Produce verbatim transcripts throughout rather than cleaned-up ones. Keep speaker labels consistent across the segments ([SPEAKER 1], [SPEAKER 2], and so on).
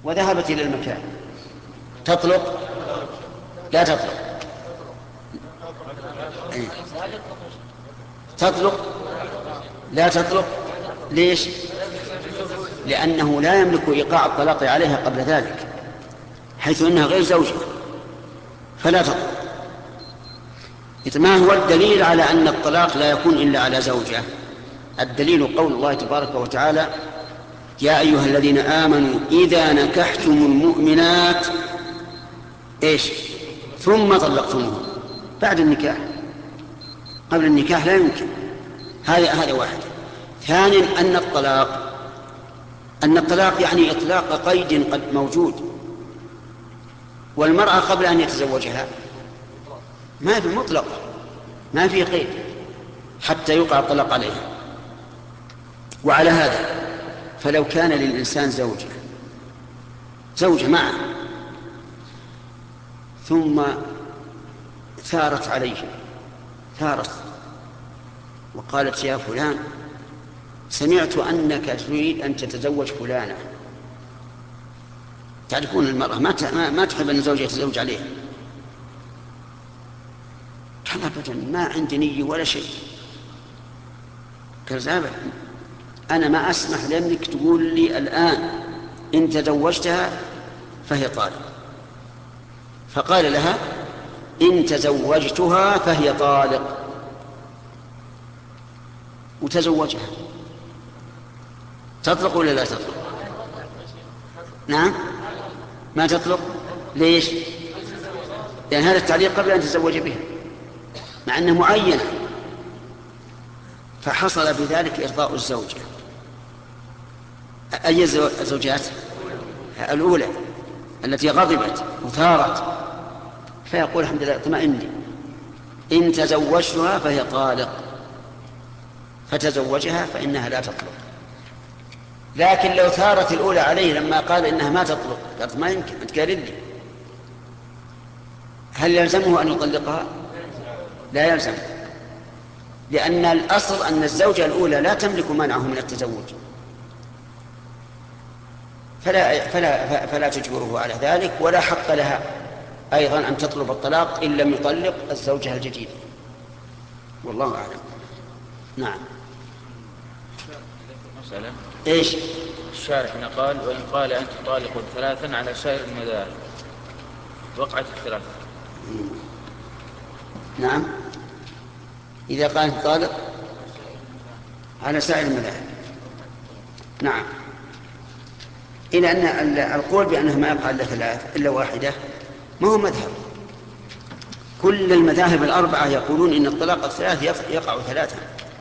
[SPEAKER 1] وذهبت إلى المكان تطلق؟ لا تطلق. أي. تطلق؟ لا تطلق. ليش؟ لأنه لا يملك إيقاع الطلاق عليها قبل ذلك، حيث أنها غير زوجة، فلا تطلق. ما هو الدليل على أن الطلاق لا يكون إلا على زوجة؟ الدليل قول الله تبارك وتعالى: يا أيها الذين آمنوا إذا نكحتم المؤمنات إيش ثم طلقتموه بعد النكاح. قبل النكاح لا يمكن. هذا هذا واحد. ثانيا أن الطلاق أن الطلاق يعني إطلاق قيد قد موجود، والمرأة قبل أن يتزوجها ما في مطلق، ما في قيد حتى يقع الطلاق عليها. وعلى هذا فلو كان للإنسان زوجة زوجة معه ثم ثارت عليه ثارت وقالت: يا فلان، سمعت أنك تريد أن تتزوج فلانة. تعرفون المرأة ما ما تحب أن زوجها يتزوج عليها. قال: أبدا، ما عندي نية ولا شيء. كذابة، أنا ما أسمح لأنك تقول لي الآن إن تزوجتها فهي طالق. فقال لها: إن تزوجتها فهي طالق، وتزوجها. تطلق ولا لا تطلق؟ نعم، ما تطلق. ليش؟ لأن هذا التعليق قبل أن تتزوج بها، مع أنه معين، فحصل بذلك إرضاء الزوجة. أي الزوجات؟ الأولى التي غضبت وثارت، فيقول: الحمد لله، اطمئني، إن تزوجتها فهي طالق. فتزوجها فإنها لا تطلق. لكن لو ثارت الأولى عليه لما قال إنها ما تطلق، قالت: ما يمكن، أنت قال لي، هل يلزمه أن يطلقها؟ لا يلزم، لأن الأصل أن الزوجة الأولى لا تملك منعه من التزوج، فلا, فلا, فلا تجبره على ذلك، ولا حق لها أيضا أن تطلب الطلاق إن لم يطلق الزوجة الجديدة. والله أعلم. نعم.
[SPEAKER 2] مسألة.
[SPEAKER 1] إيش؟
[SPEAKER 2] الشارح قال: وإن قال أنت طالق ثلاثا على سائر المذاهب وقعت الثلاثة.
[SPEAKER 1] نعم، إذا قال أنت طالق على سائر المذاهب. نعم، إلى أن القول بأنه ما يقع إلا ثلاث إلا واحدة ما هو مذهب. كل المذاهب الأربعة يقولون إن الطلاق الثلاث يقع ثلاثا.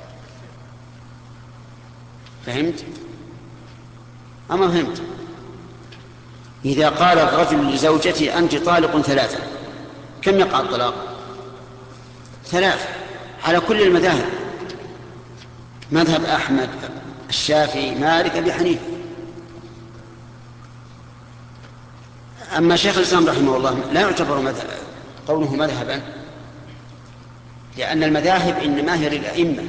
[SPEAKER 1] فهمت؟ أما فهمت؟ إذا قال الرجل لزوجته أنت طالق ثلاثا، كم يقع الطلاق؟ ثلاث على كل المذاهب: مذهب أحمد، الشافعي، مالك، أبي حنيفة. أما شيخ الإسلام رحمه الله لا يعتبر مذهب قوله مذهبا، لأن المذاهب إنما هي للأئمة.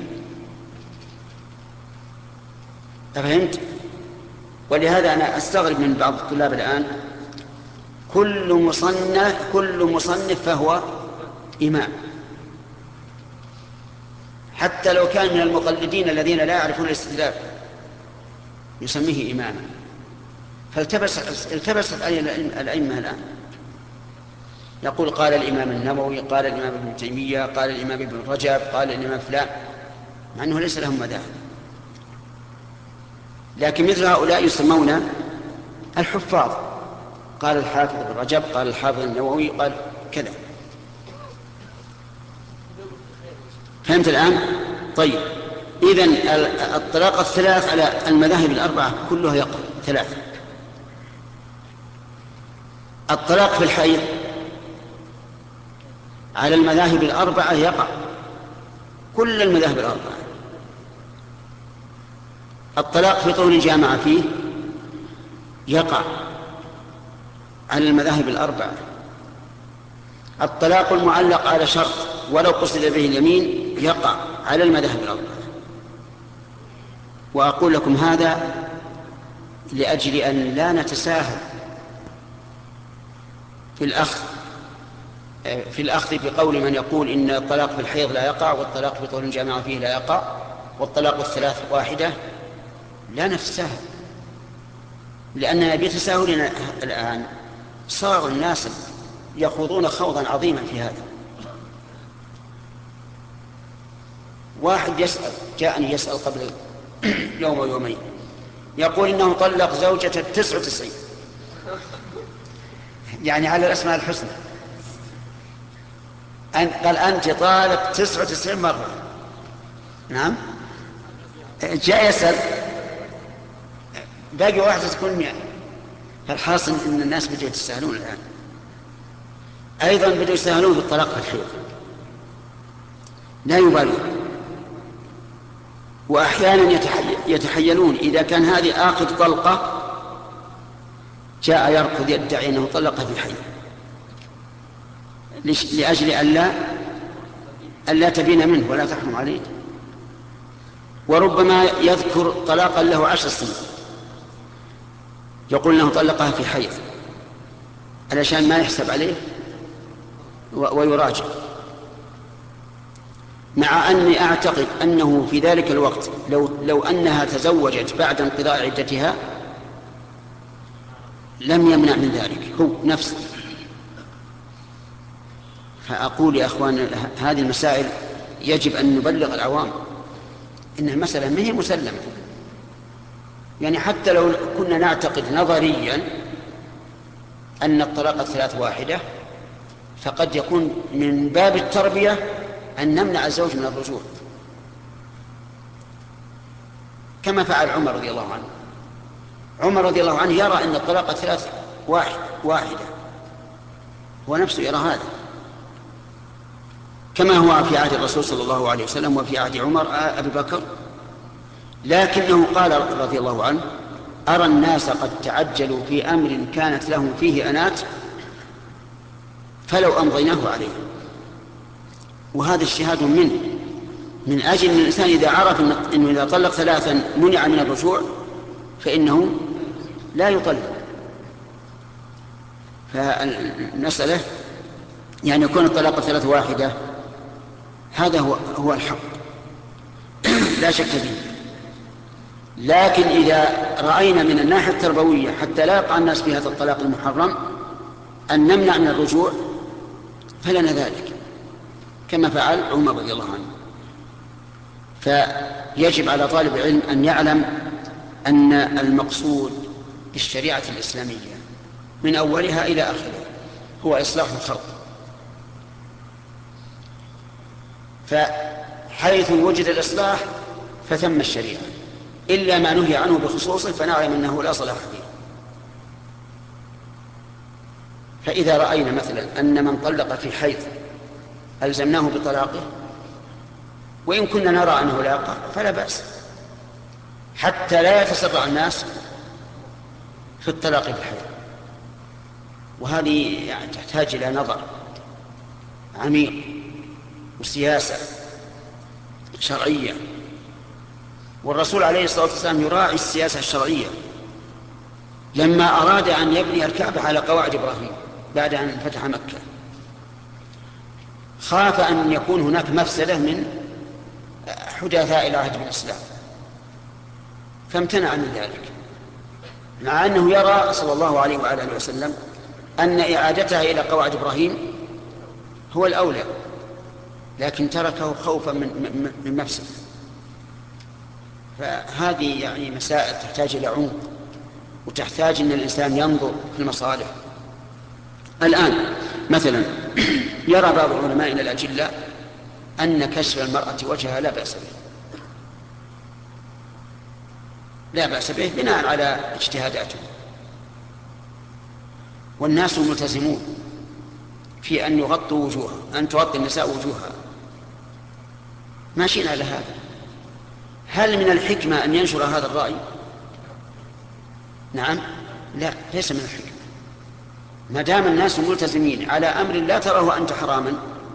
[SPEAKER 1] أفهمت؟ ولهذا أنا أستغرب من بعض الطلاب الآن، كل مصنف كل مصنف فهو إمام، حتى لو كان من المقلدين الذين لا يعرفون الاستدلال يسميه إماما. فالتبست التبست الأئمة الآن، يقول: قال الإمام النووي، قال الإمام ابن تيمية، قال الإمام ابن رجب، قال الإمام فلان، مع أنه ليس لهم مذاهب. لكن مثل هؤلاء يسمون الحفاظ، قال الحافظ ابن رجب، قال الحافظ النووي، قال كذا. فهمت الآن؟ طيب، إذن الطلاق الثلاث على المذاهب الأربعة كلها يقع ثلاثة. الطلاق في الحيض على المذاهب الأربعة يقع، كل المذاهب الأربعة. الطلاق في طول جامع فيه يقع على المذاهب الأربعة. الطلاق المعلق على شرط ولو قصد به اليمين يقع على المذاهب الأربعة. وأقول لكم هذا لأجل أن لا نتساهل في الأخذ في الأخذ بقول من يقول إن الطلاق في الحيض لا يقع، والطلاق بطول الجامعة فيه لا يقع، والطلاق الثلاث واحدة، لا نفسها، لأننا بتساهلنا الآن صار الناس يخوضون خوضا عظيما في هذا. واحد يسأل جاءني يسأل قبل يوم ويومين يقول إنه طلق زوجته التسعة وتسعين، يعني على الأسماء الحسنى، قال أنت طالق تسعة وتسعين مرة. نعم، جاء يسأل باقي واحدة تكون مئة. فالحاصل إن الناس بدأوا يتساهلون الآن، أيضا بدأوا يتساهلون في الطلاق في الحيض، لا يبالون، وأحيانا يتحيلون إذا كان هذه آخذ طلقة جاء يركض يدعي أنه طلقها في الحيض لأجل ألا ألا تبين منه ولا تحرم عليه. وربما يذكر طلاقا له عشر سنين يقول أنه طلقها في حيض علشان ما يحسب عليه ويراجع، مع أني أعتقد أنه في ذلك الوقت لو, لو أنها تزوجت بعد انقضاء عدتها لم يمنع من ذلك هو نفسه. فأقول يا أخوان هذه المسائل يجب أن نبلغ العوام إن المسألة ما هي مسلمة، يعني حتى لو كنا نعتقد نظريا أن الطلاق الثلاث واحدة فقد يكون من باب التربية أن نمنع الزوج من الرجوع، كما فعل عمر رضي الله عنه. عمر رضي الله عنه يرى أن الطلاق الثلاث واحد واحدة، هو نفسه يرى هذا، كما هو في عهد الرسول صلى الله عليه وسلم وفي عهد عمر أبي بكر، لكنه قال رضي الله عنه أرى الناس قد تعجلوا في أمر كانت لهم فيه أنات فلو أمضيناه عليه. وهذا اجتهاد منه من أجل أن الإنسان إذا عرف أنه إذا طلق ثلاثا منع من الرجوع فإنه لا يطلق. فالمسألة يعني يكون الطلاق ثلاث واحدة هذا هو, هو الحق لا شك فيه. لكن إذا رأينا من الناحية التربوية حتى لا يقع الناس في هذا الطلاق المحرم أن نمنع من الرجوع فلنا ذلك كما فعل عمر رضي الله عنه. فيجب على طالب العلم أن يعلم أن المقصود بالشريعة الإسلامية من أولها إلى آخرها هو إصلاح الخلق، فحيث وجد الإصلاح فثم الشريعة، إلا ما نهي عنه بخصوصه فنعلم أنه لا صلاح فيه. فإذا رأينا مثلا أن من طلق في حيض ألزمناه بطلاقه وإن كنا نرى أنه لا يقع فلا بأس، حتى لا يتسرع الناس في الطلاق في الحيض. وهذه يعني تحتاج إلى نظر عميق وسياسة شرعية، والرسول عليه الصلاة والسلام يراعي السياسة الشرعية لما أراد أن يبني الكعبة على قواعد إبراهيم بعد أن فتح مكة، خاف أن يكون هناك مفسدة من حدثاء العهد بالإسلام فامتنع من ذلك، مع أنه يرى صلى الله عليه وعلى آله وسلم أن إعادتها إلى قواعد إبراهيم هو الأولى، لكن تركه خوفا من, من مفسد. فهذه يعني مسائل تحتاج إلى عمق وتحتاج أن الإنسان ينظر في المصالح. الآن مثلا يرى بعض علمائنا الأجلة أن كشف المرأة وجهها لا بأس به، لا بأس به بناء على اجتهاداته، والناس ملتزمون في أن يغطوا وجوها، أن تغطي النساء وجوها، ماشيين على هذا. هل من الحكمة أن ينشر هذا الرأي؟ نعم، لا، ليس من الحكمة. ما دام الناس ملتزمين على أمر لا تراه أنت حراما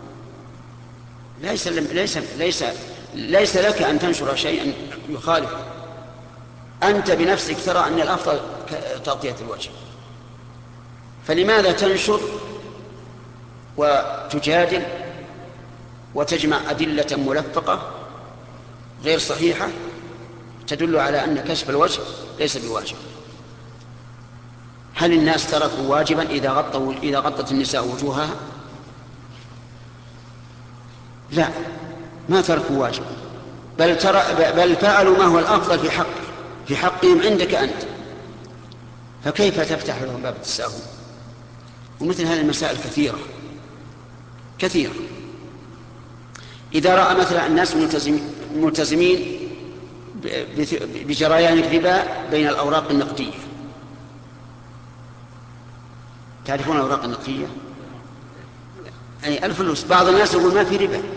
[SPEAKER 1] ليس ليس ليس ليس لك أن تنشر شيئا يخالف. أنت بنفسك ترى أن الأفضل تغطية الوجه، فلماذا تنشر وتجادل وتجمع أدلة ملفقة غير صحيحة تدل على أن كشف الوجه ليس بواجب؟ هل الناس تركوا واجبا إذا غطوا إذا غطت النساء وجوهها؟ لا، ما تركوا واجبا، بل ترى بل فعلوا ما هو الأفضل في حق في حقهم عندك أنت، فكيف تفتح لهم باب التساهل؟ ومثل هذه المسائل كثيرة كثيرة. إذا رأى مثلا الناس ملتزمين بجريان الربا بين الأوراق النقدية، تعرفون الأوراق النقدية؟ يعني الفلوس، بعض الناس يقول ما في ربا،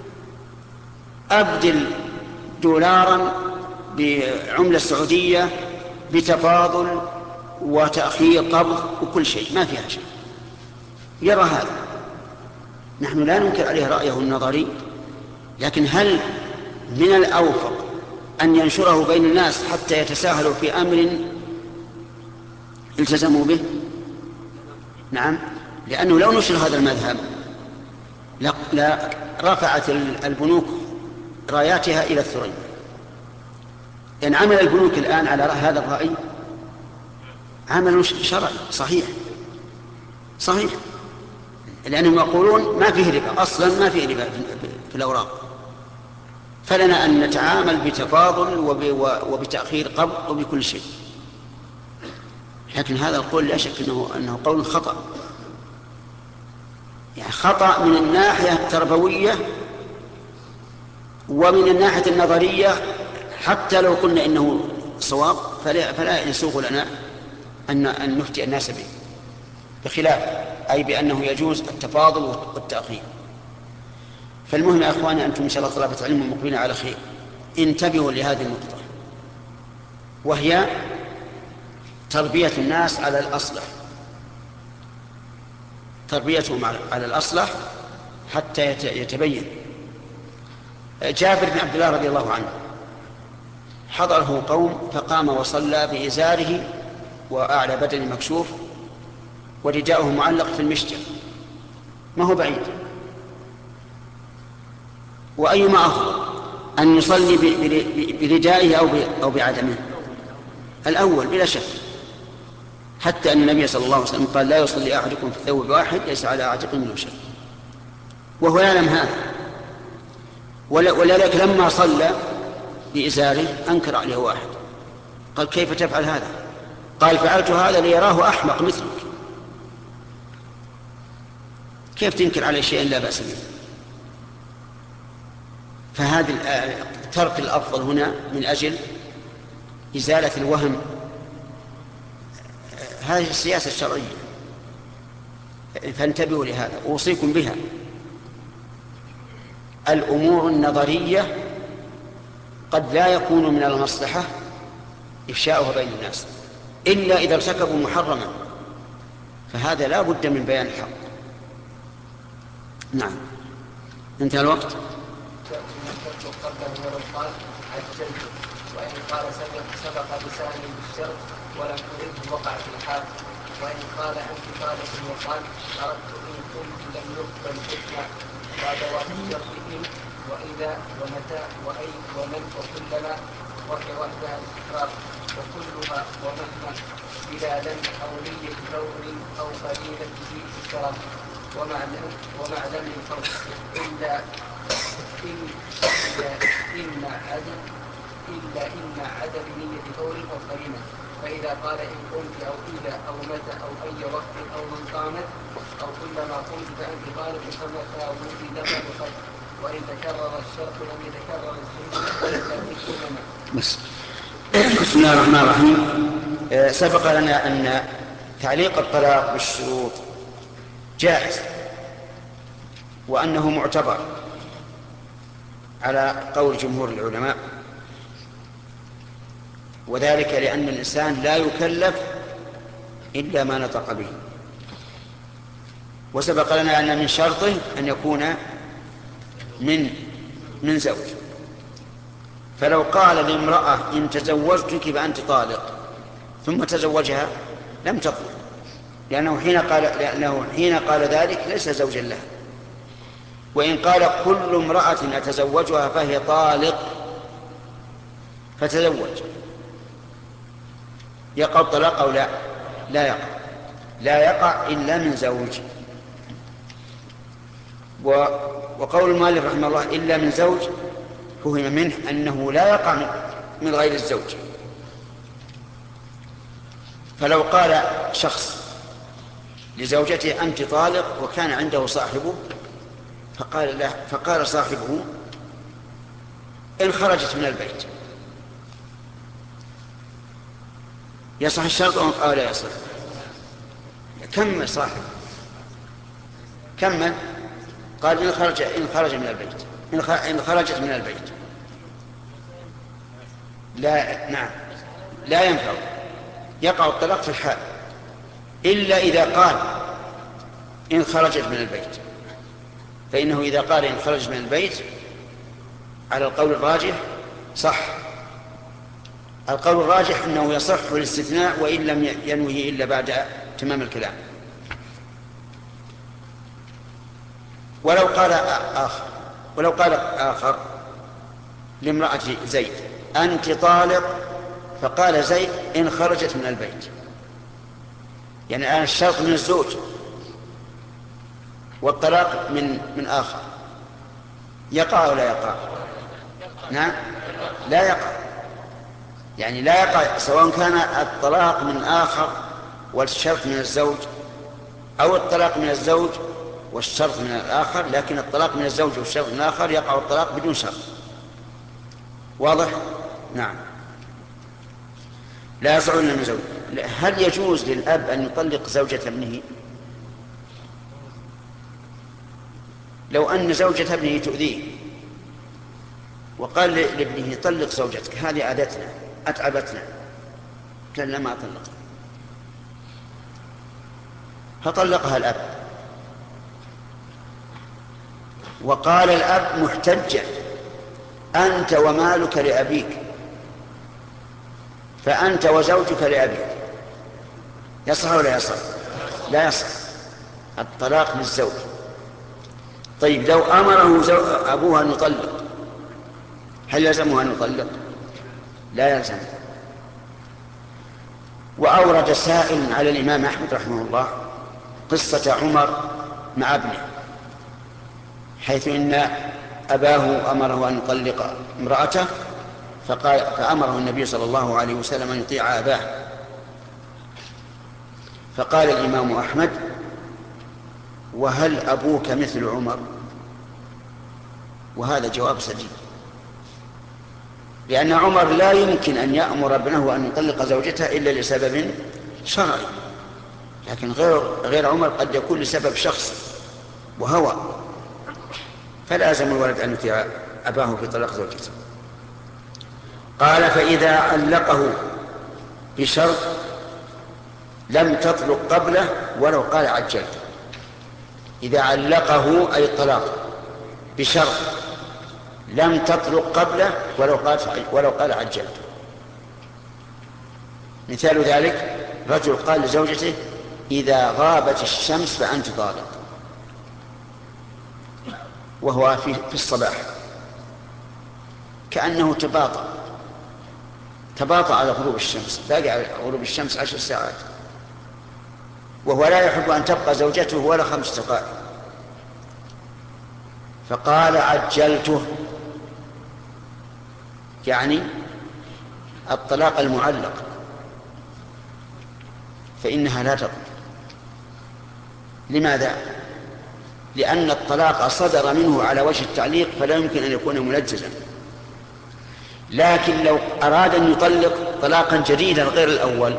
[SPEAKER 1] أبدل دولارا بعملة سعودية بتفاضل وتأخير قبض وكل شيء، ما فيها شيء، يرى هذا. نحن لا ننكر عليه رأيه النظري، لكن هل من الأوفق أن ينشره بين الناس حتى يتساهلوا في أمر التزموا به؟ نعم، لأنه لو نشر هذا المذهب لا رفعت البنوك راياتها إلى الثريا. إن عمل البنوك الآن على هذا الرأي عمل شرعي صحيح صحيح، لأنهم يقولون ما فيه ربا أصلا، ما فيه ربا في الأوراق، فلنا أن نتعامل بتفاضل وبتأخير قبض وبكل شيء. لكن هذا القول لا شك أنه, أنه قول خطأ، يعني خطأ من الناحية التربوية ومن الناحية النظرية. حتى لو قلنا إنه صواب فلا, فلا يسوغ لنا أن, أن نفتي الناس به بخلاف، أي بأنه يجوز التفاضل والتأخير. فالمهم يا أخواني، أنتم إن شاء الله طلبة علم مقبلين على خير، انتبهوا لهذه النقطة، وهي تربية الناس على الأصلح، تربيتهم على الأصلح حتى يتبين. جابر بن عبد الله رضي الله عنه حضره قوم فقام وصلى بإزاره وأعلى بدن مكشوف ورداؤه معلق في المشجر، ما هو بعيد، وأيما أفضل أن يصلي بردائه أو بعدمه؟ الأول بلا شك، حتى أن النبي صلى الله عليه وسلم قال لا يصلي أحدكم في ثوب واحد ليس على عاتقه منه شيء، وهو يعلم هذا، ولذلك لما صلى بإزاره أنكر عليه واحد، قال كيف تفعل هذا؟ قال فعلت هذا ليراه أحمق مثلك. كيف تنكر عليه شيئا لا بأس به؟ فهذا ترك الأفضل هنا من أجل إزالة الوهم، هذه السياسة الشرعية، فانتبهوا لهذا، أوصيكم بها. الأمور النظرية قد لا يكون من المصلحة إفشاؤها بين الناس إلا إذا ارتكبوا محرما، فهذا لا بد من بيان الحق. نعم، انتهى الوقت.
[SPEAKER 3] وإن قال سبق لساني بالشرط ولم أرده وقع في الحال، وإن قال أنت طالب وقال أردت إن كنت لم يقبل حكمة وأدوات الشرط إن وإذا ومتى وأي ومن وكلما وهي وحدها الإكرار وكلها ومهما بلا لم أو نية فور أو قليلة في الشرط ومعلم الفرق إلا إن إن عدم إلا إن عدم نية فور أو قرينة. فإذا قال إن قمت أو إذا أو متى أو أي وقت أو من قامت أو كلما قمت فأنت طالب فمتى وجد فقد، وإن تكرر الشرط لم يتكرر الشرط.
[SPEAKER 1] بس بسم الله الرحمن الرحيم. سبق لنا أن تعليق الطلاق بالشروط جائز وأنه معتبر على قول جمهور العلماء، وذلك لأن الإنسان لا يكلف إلا ما نطق به. وسبق لنا أن من شرطه أن يكون من من زوج، فلو قال لامرأة إن تزوجتك فأنت طالق ثم تزوجها لم تطلق، لأنه حين قال, لأنه حين قال ذلك ليس زوجا لها. وإن قال كل امرأة أتزوجها فهي طالق فتزوج، يقع الطلاق أو لا؟ لا يقع، لا يقع إلا من زوج. وقول المؤلف رحمه الله إلا من زوج فهم منه أنه لا يقع من غير الزوج. فلو قال شخص لزوجته أنت طالق وكان عنده صاحبه فقال, له فقال صاحبه إن خرجت من البيت يصح الشرط أو لا يصح؟ كمل صاحب كمل قال إن خرج إن خرج من البيت إن خرجت من البيت لا نعم لا ينفع، يقع الطلاق في الحال إلا إذا قال إن خرجت من البيت، فإنه إذا قال إن خرج من البيت على القول الراجح صح. القول الراجح أنه يصح الاستثناء وإن لم ينوه إلا بعد تمام الكلام. ولو قال آخر ولو قال آخر لامرأة زيد أنت طالق، فقال زيد إن خرجت من البيت، يعني الآن الشرط من الزوج والطلاق من من آخر، يقع أو لا يقع؟ نعم لا يقع، يعني لا يقع سواء كان الطلاق من آخر والشرط من الزوج أو الطلاق من الزوج والشرط من الآخر، لكن الطلاق من الزوج والشرط من الآخر يقع الطلاق بدون شرط. واضح؟ نعم. لا يصح إلا من زوج. هل يجوز للأب أن يطلق زوجة ابنه؟ لو أن زوجة ابنه تؤذيه وقال لابنه طلق زوجتك هذه عادتنا أتعبتنا، قال لا ما أطلق، فطلقها الأب، وقال الأب محتجا أنت ومالك لأبيك فأنت وزوجك لأبيك، يصح ولا يصح؟ لا يصح، الطلاق للزوج. طيب لو أمره أبوها أن يطلق هل يلزمه أن يطلق؟ لا يلزم. وأورد سائل على الإمام أحمد رحمه الله قصة عمر مع ابنه، حيث إن أباه أمره أن يطلق امرأته فقال فأمره النبي صلى الله عليه وسلم أن يطيع أباه، فقال الإمام أحمد وهل أبوك مثل عمر؟ وهذا جواب سديد، لأن عمر لا يمكن أن يأمر ابنه أن يطلق زوجته إلا لسبب شرعي، لكن غير غير عمر قد يكون لسبب شخصي وهوى، فلازم الولد أن يطيع أباه في طلاق زوجته. قال فإذا علقه بشرط لم تطلق قبله ولو قال عجلت. إذا علقه أي الطلاق بشرط لم تطلق قبله ولو قال ولو قال عجلت. مثال ذلك رجل قال لزوجته إذا غابت الشمس فأنت طالق، وهو في, في الصباح، كأنه تباطأ تباطأ على غروب الشمس، باقي على غروب الشمس عشر ساعات، وهو لا يحب أن تبقى زوجته ولا خمس دقائق، فقال عجلته، يعني الطلاق المعلق، فإنها لا تطلق. لماذا؟ لأن الطلاق صدر منه على وجه التعليق فلا يمكن أن يكون ملجزا، لكن لو أراد أن يطلق طلاقا جديدا غير الأول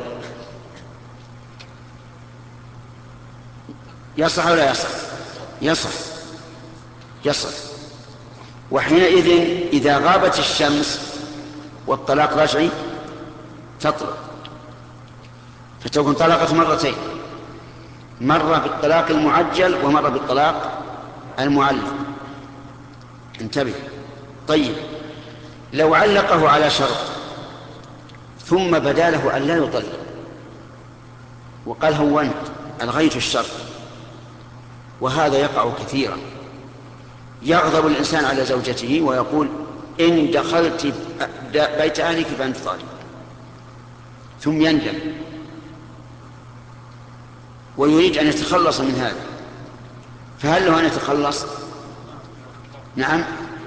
[SPEAKER 1] يصح ولا يصح؟ يصح يصح. وحينئذ إذا غابت الشمس والطلاق رجعي تطلق، فتكون طلقت مرتين، مرة بالطلاق المعجل ومرة بالطلاق المعلق. انتبه. طيب لو علقه على شرط ثم بدا له أن لا يطلق وقال هونت ألغيت الشر، وهذا يقع كثيرا. يغضب الإنسان على زوجته ويقول إن دخلت بيت أهلك فأنت طالق، ثم يندم ويريد أن يتخلص من هذا، فهل له أن يتخلص؟ نعم.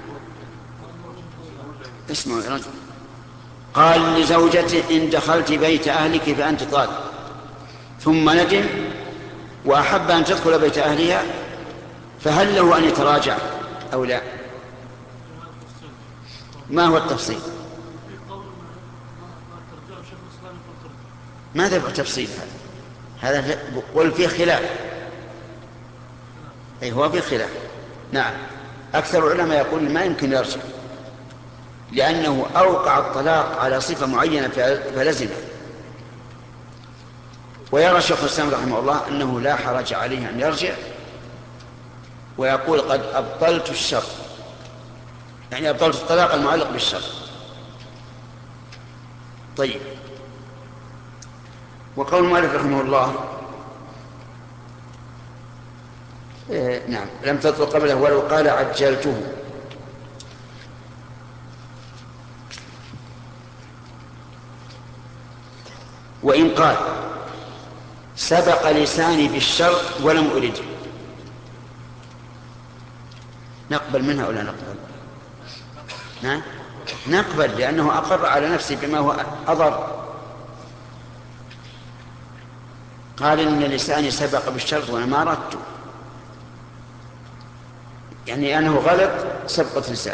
[SPEAKER 1] اسمعوا يا رجل، قال لزوجته إن دخلت بيت أهلك فأنت طالق، ثم ندم وأحب أن تدخل بيت أهلها، فهل له أن يتراجع أو لا؟ ما هو التفصيل؟ ماذا هو التفصيل هذا؟ هذا قل فيه خلاف. أي هو فيه خلاف. نعم، أكثر العلماء يقول ما يمكن يرجع، لأنه أوقع الطلاق على صفة معينة فلزمه. ويرى شيخ الإسلام رحمه الله أنه لا حرج عليه أن يرجع، ويقول قد أبطلت الشر، يعني أبطلت الطلاق المعلق بالشر. طيب، وقول المؤلف رحمه الله إيه نعم لم تطلق قبله ولو قال عجلته. وإن قال سبق لساني بالشر ولم أرده، نقبل منها ولا نقبل؟ نعم نقبل، لأنه أقر على نفسه بما هو أضر. قال إن لساني سبق بالشر وأنا ما أردت، يعني أنه غلط سبقت لسان.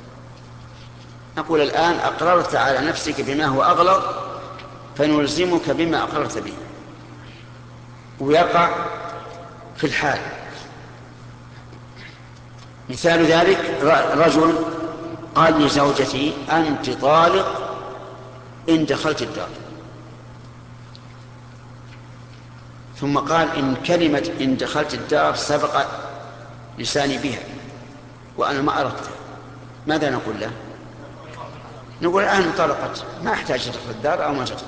[SPEAKER 1] نقول الآن أقررت على نفسك بما هو أغلط، فنلزمك بما أقررت به، ويقع في الحال. مثال ذلك رجل قال لزوجتي أنت طالق إن دخلت الدار، ثم قال إن كلمة إن دخلت الدار سبق لساني بها وأنا ما أردتها، ماذا نقول له؟ نقول الآن انطلقت، ما أحتاج تدخل الدار أو ما تدخل.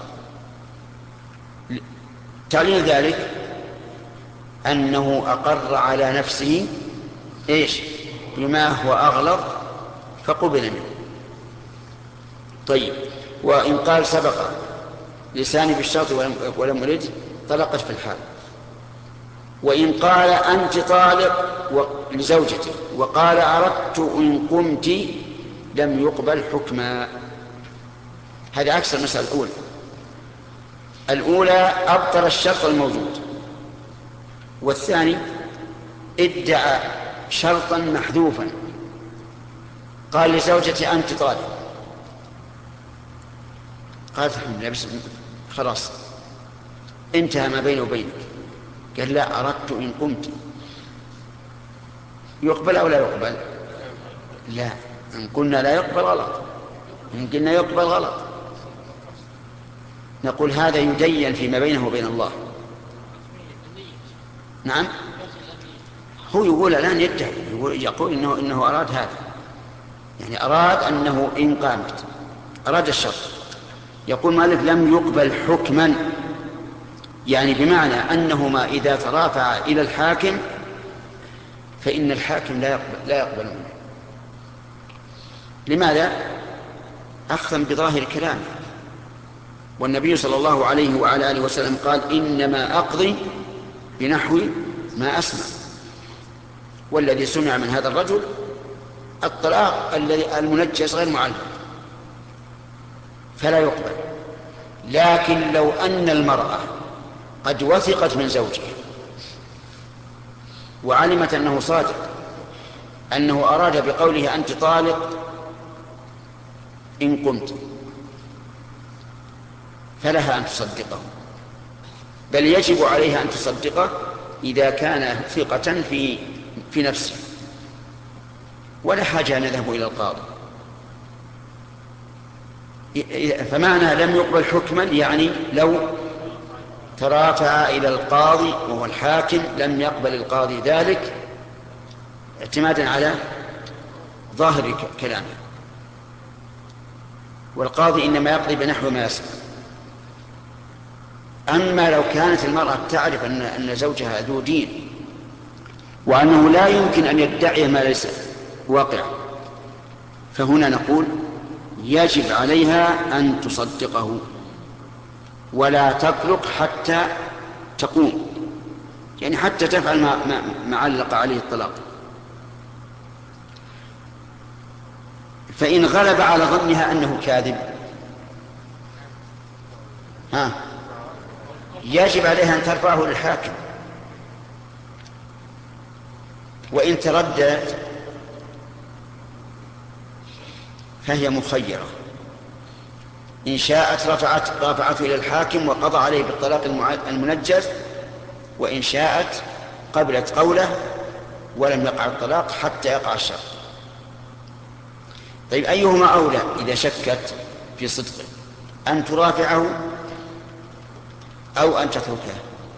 [SPEAKER 1] تعليل ذلك أنه أقر على نفسه إيش بما هو أغلظ فقبل منه. طيب، وإن قال سبق لساني بالشرط ولم, ولم أرد طلقت في الحال. وإن قال أنت طالق لزوجته وقال أردت إن قمت لم يقبل حكما. هذا عكس المسألة الأولى. الأولى أبطل الشرط الموجود، والثاني ادعى شرطا محذوفا. قال لزوجتي أنت طالق، قالت الحمد لله بس خلاص انتهى ما بينه وبينك. قال لا أردت إن قمت. يقبل أو لا يقبل؟ لا، إن قلنا لا يقبل غلط، إن قلنا يقبل غلط. نقول هذا يدين فيما بينه وبين الله. نعم، هو يقول الآن يدعي، يقول إنه, إنه أراد هذا، يعني أراد أنه إن قامت أراد الشرط. يقول مالك لم يقبل حكما، يعني بمعنى أنهما إذا ترافع إلى الحاكم فإن الحاكم لا يقبل, لا يقبل منه. لماذا؟ أخذا بظاهر كلامه، والنبي صلى الله عليه وعلى آله وسلم قال إنما أقضي بنحو ما أسمع. والذي سمع من هذا الرجل الطلاق الذي المنجس غير معلم فلا يقبل. لكن لو أن المرأة قد وثقت من زوجها وعلمت أنه صادق، أنه أراد بقوله أنت طالق إن قمت، فلها أن تصدقه، بل يجب عليها أن تصدقه إذا كان ثقة في في نفسه، ولا حاجة أن يذهب إلى القاضي. فمعنى لم يقبل حكما يعني لو ترافع إلى القاضي وهو الحاكم لم يقبل القاضي ذلك اعتمادا على ظاهر كلامه، والقاضي إنما يقضي بنحو ما يسمع. أما لو كانت المرأة تعرف أن أن زوجها ذو دين وأنه لا يمكن أن يدعي ما ليس واقع، فهنا نقول يجب عليها أن تصدقه ولا تطلق حتى تقوم، يعني حتى تفعل ما, ما, ما علق عليه الطلاق. فإن غلب على ظنها أنه كاذب ها يجب عليها أن ترفعه للحاكم، وإن ترددت فهي مخيرة، إن شاءت رفعت رفعته إلى الحاكم وقضى عليه بالطلاق المنجز، وإن شاءت قبلت قوله ولم يقع الطلاق حتى يقع الشرط. طيب أيهما أولى إذا شكت في صدقه، أن ترافعه أو أن تتركه؟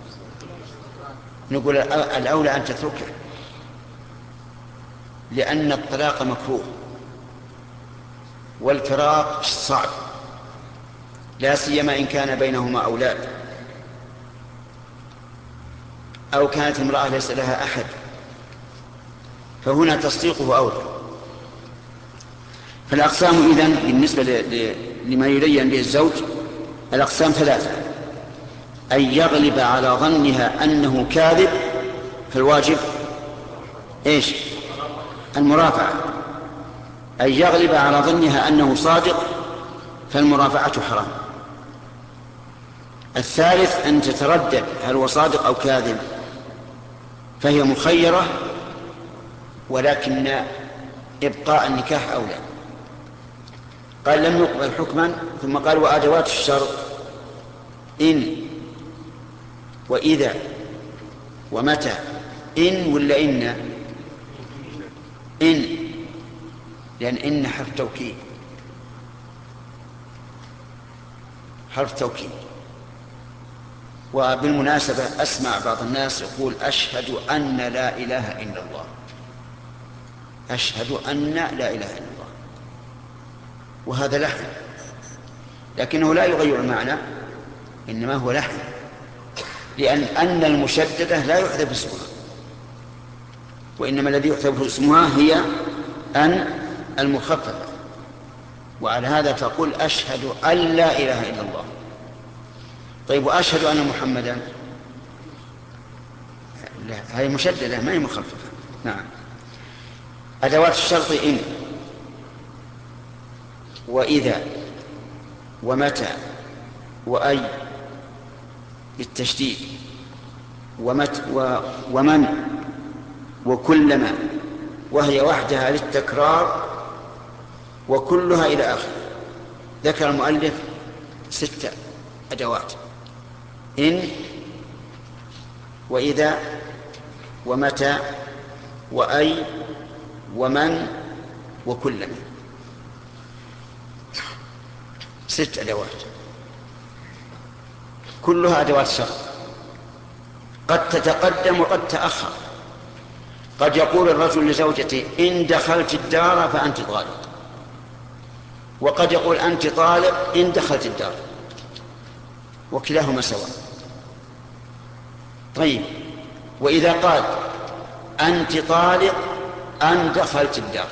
[SPEAKER 1] نقول الأولى أن تتركه، لأن الطلاق مكروه والفراق صعب، لا سيما إن كان بينهما أولاد أو كانت امرأة ليس لها أحد، فهنا تصديقه أولى. فالأقسام إذن بالنسبة لما يلين به الزوج الأقسام ثلاثة: أن يغلب على ظنها أنه كاذب فالواجب إيش؟ المرافعة. أن يغلب على ظنها أنه صادق فالمرافعة حرام. الثالث أن تتردد هل هو صادق أو كاذب فهي مخيرة، ولكن إبقاء النكاح أولى. قال لم يقبل حكما، ثم قال وأدوات الشرط إن وإذا ومتى. إن ولا إن؟ إن، لأن إن حرف توكيد، حرف توكيد. وبالمناسبة أسمع بعض الناس يقول أشهد أن لا إله إلا الله، أشهد أن لا إله إلا الله، وهذا لحن، لكنه لا يغير المعنى، إنما هو لحن، لأن أن المشددة لا يحذف اسمها، وإنما الذي يحذف اسمها هي أن المخففة. وعلى هذا تقول أشهد أن لا إله إلا الله. طيب وأشهد أن محمدا؟ لا، هي مشددة ما هي مخففة. نعم. أدوات الشرط إن وإذا ومتى وأي بالتشديد، ومت ومن وكلما، وهي وحدها للتكرار وكلها إلى آخر. ذكر المؤلف ستة أدوات: إن وإذا ومتى وأي ومن وكلما، ست أدوات كلها أدوات شرط، قد تتقدم وقد تأخر. قد يقول الرجل لزوجته إن دخلت الدار فأنت طالق، وقد يقول أنت طالق إن دخلت الدار، وكلاهما سواء. طيب وإذا قال أنت طالق أن دخلت الدار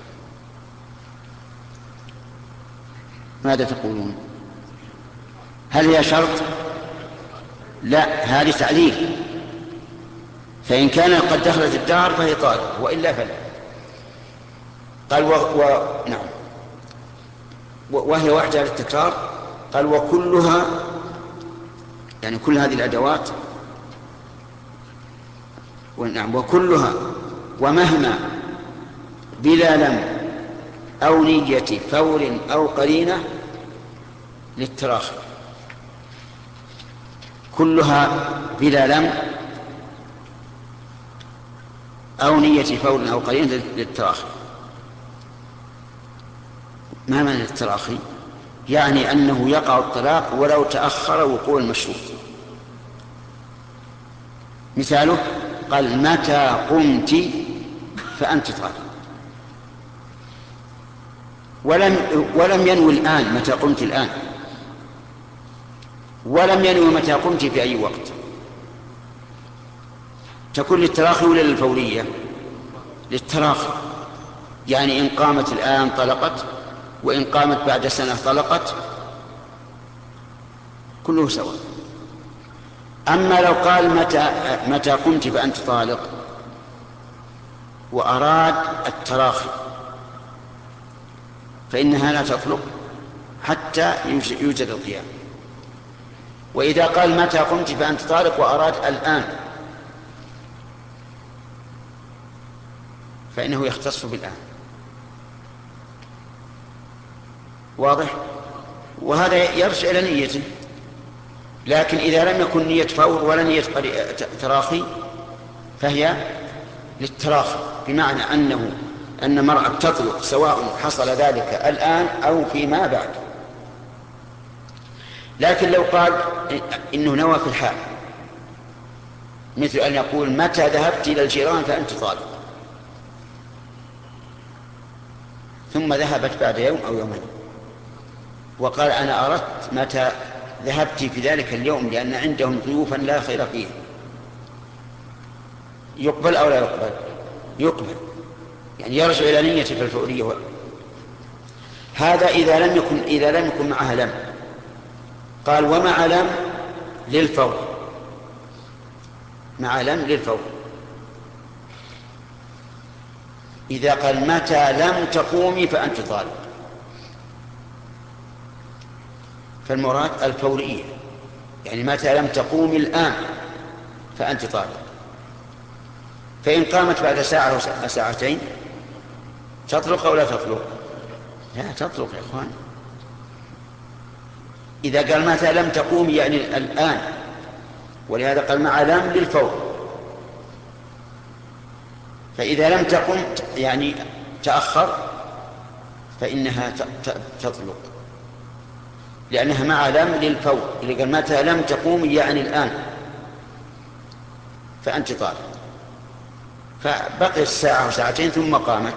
[SPEAKER 1] ماذا تقولون؟ هل هي شرط؟ لا، هذه تعليل. فإن كان قد دخلت الدار فهي طالق، وإلا فلا. قال و... و... نعم وهي وحدها للتكرار. قال وكلها، يعني كل هذه الأدوات، ونعم وكلها ومهما بلا لم أو نية فور أو قرينة للتراخي. كلها بلا لم أو نية فور أو قرينة للتراخي. ما معنى التراخي؟ يعني أنه يقع الطلاق ولو تأخر وقوع المشروط. مثاله قال متى قمت فأنت طالق، ولم ولم ينوي الآن متى قمت الآن، ولم ينوي متى قمت في أي وقت، تكون للتراخي ولا للفورية؟ للتراخي، يعني إن قامت الآن طلقت، وإن قامت بعد سنة طلقت، كله سواء. أما لو قال متى متى قمت فأنت طالق وأراد التراخي فإنها لا تطلق حتى يوجد القيام. وإذا قال متى قمت فأنت طالق وأراد الآن فإنه يختص بالآن. واضح؟ وهذا يرجع إلى نيته. لكن إذا لم يكن نية فور ولا نية تراخي فهي للتراخي، بمعنى أنه أن المرأة تطلق سواء حصل ذلك الآن أو فيما بعد. لكن لو قال إنه نوى في الحال، مثل أن يقول متى ذهبت إلى الجيران فأنت طالق، ثم ذهبت بعد يوم أو يومين وقال أنا أردت متى ذهبت في ذلك اليوم لأن عندهم ضيوفا لا خير فيهم، يقبل أو لا يقبل؟ يقبل، يعني يرجع إلى نيته في الفورية. هذا إذا لم يكن إذا لم يكن معها لم. قال ومع لم للفور، مع لم للفور. إذا قال متى لم تقومي فأنت طالق فالمراد الفورية، يعني متى لم تقومي الآن فأنت طالق. فإن قامت بعد ساعة أو ساعتين تطلق أو لا تطلق؟ لا تطلق يا إخوان. إذا قال متى لم تقومي يعني الآن، ولهذا قال مع لم للفور. فإذا لم تقم يعني تأخر فإنها تطلق، لأنها مع لم للفور. إذا قال متى لم تقوم يعني الآن فأنت طالق، فبقيت الساعة وساعتين ثم قامت،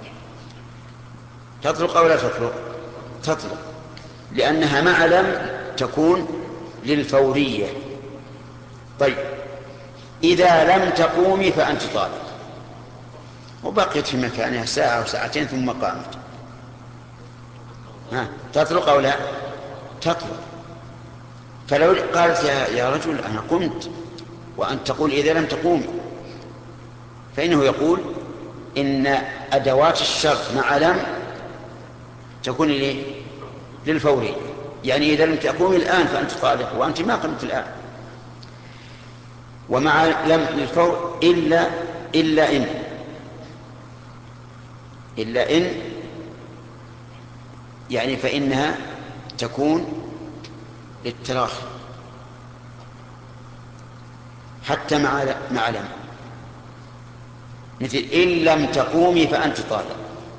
[SPEAKER 1] تطلق أو لا تطلق؟ تطلق، لأنها مع لم تكون للفورية. طيب إذا لم تقومي فأنت طالق وبقيت في مكانها ساعة أو ساعتين ثم قامت، ها تطلق أو لا؟ تطلق. فلو قالت يا, يا رجل أنا قمت وأن تقول إذا لم تقومي، فإنه يقول إن أدوات الشرط مع لم تكون للفورية، يعني إذا لم تقومي الآن فأنت طالق وأنت ما قمت الآن. ومع لم للفور إلا إلا إن إلا إن يعني فإنها تكون للتراخي حتى مع مع لم، مثل إن لم تقومي فأنت طالق،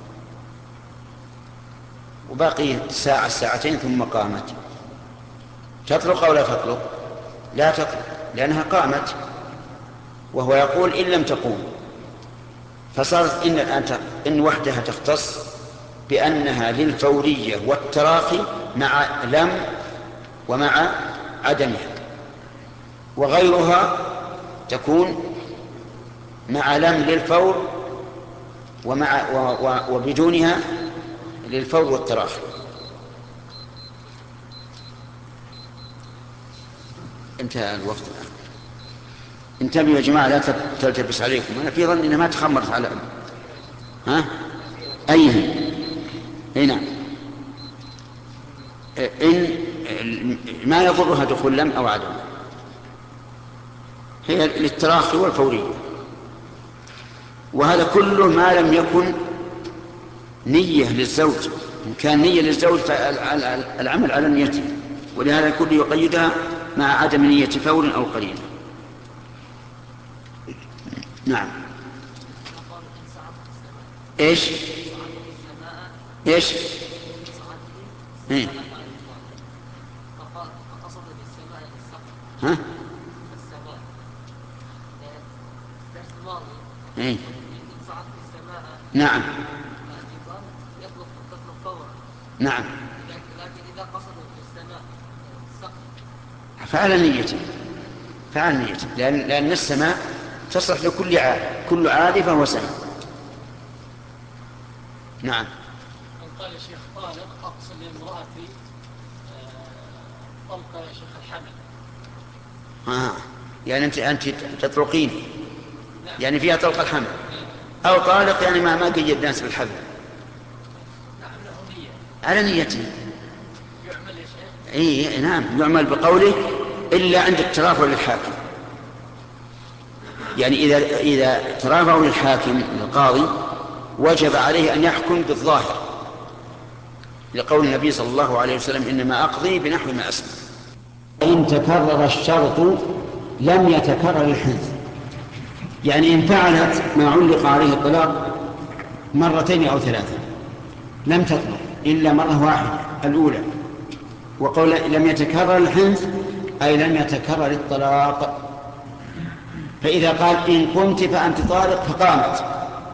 [SPEAKER 1] وباقي ساعة ساعتين ثم قامت، تطلق أو لا تطلق؟ لا تطلق، لأنها قامت وهو يقول إن لم تقوم. فصارت إن الآن إن وحدها تختص بأنها للفورية والتراخي مع لم ومع عدمها، وغيرها تكون مع لم للفور ومع وبدونها للفور والتراخي. انتهى الوقت الآن. انتبهوا يا جماعة لا تلتبس عليكم، أنا في ظن إنها ما تخمرت على ها أيها أي نعم. إن ما يضرها دخول لم أو عدم، هي للتراخي والفورية. وهذا كله ما لم يكن نية للزوج. إن كان نية للزوج فالعمل على نيته، ولهذا كله يقيدها مع عدم نية فور أو قرينة. نعم. إيش إيش إيه؟ ها إيه؟ نعم نعم.
[SPEAKER 3] لكن إذا قصد في السماء السقف
[SPEAKER 1] فعلى نيته فعلى نيته لأن, لأن السماء تصلح لكل عاد، كل عاد فهو سماء. نعم.
[SPEAKER 4] قال يا شيخ طالق أقصد لامرأتي طلق يا شيخ الحمل.
[SPEAKER 1] آه. يعني أنت أنت تطلقين يعني فيها طلق الحمل، أو طالق يعني ما ما قيد الناس بالحمل.
[SPEAKER 4] نعم له نية.
[SPEAKER 1] على نيته.
[SPEAKER 4] يعمل يا شيخ؟
[SPEAKER 1] إيه نعم يعمل بقوله إلا عند الترافع للحاكم. يعني إذا إذا ترافعوا للحاكم القاضي وجب عليه أن يحكم بالظاهر، لقول النبي صلى الله عليه وسلم إنما أقضي بنحو ما أسمع. إن تكرر الشرط لم يتكرر الحنث، يعني إن فعلت ما علق عليه الطلاق مرتين أو ثلاثة لم تطلق إلا مرة واحدة الأولى، وقول لم يتكرر الحنث أي لم يتكرر الطلاق. فإذا قال إن قمت فأنت طالق فقامت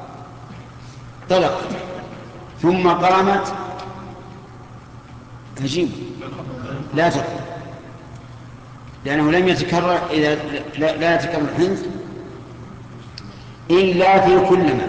[SPEAKER 1] طلقت ثم قامت هجيب لا تطلق، لأنه لم يتكرر إذا لا, لا يتكرر الحنث إلا في كلما،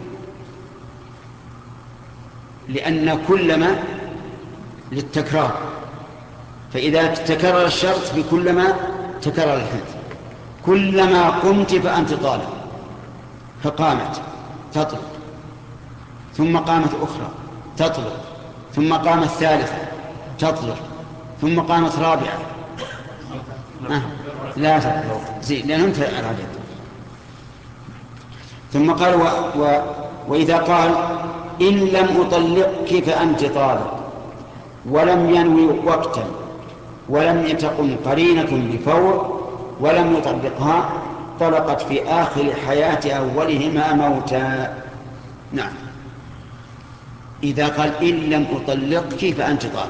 [SPEAKER 1] لأن كلما للتكرار، فإذا تكرر الشرط في كلما تكرر الحنث. كلما قمت فأنت طالق فقامت تطلق ثم قامت أخرى تطلق ثم قامت ثالثة تطلق ثم قامت رابعة آه. لا تطلق زي لأنهم العدد. ثم قال و... و... وإذا قال إن لم أطلقك فأنت طالق ولم ينوي وقتا ولم يتقم قرينة بفور ولم يطلقها طلقت في آخر حياة أولهما موتا. نعم. إذا قال إن لم أطلقك فأنت طالق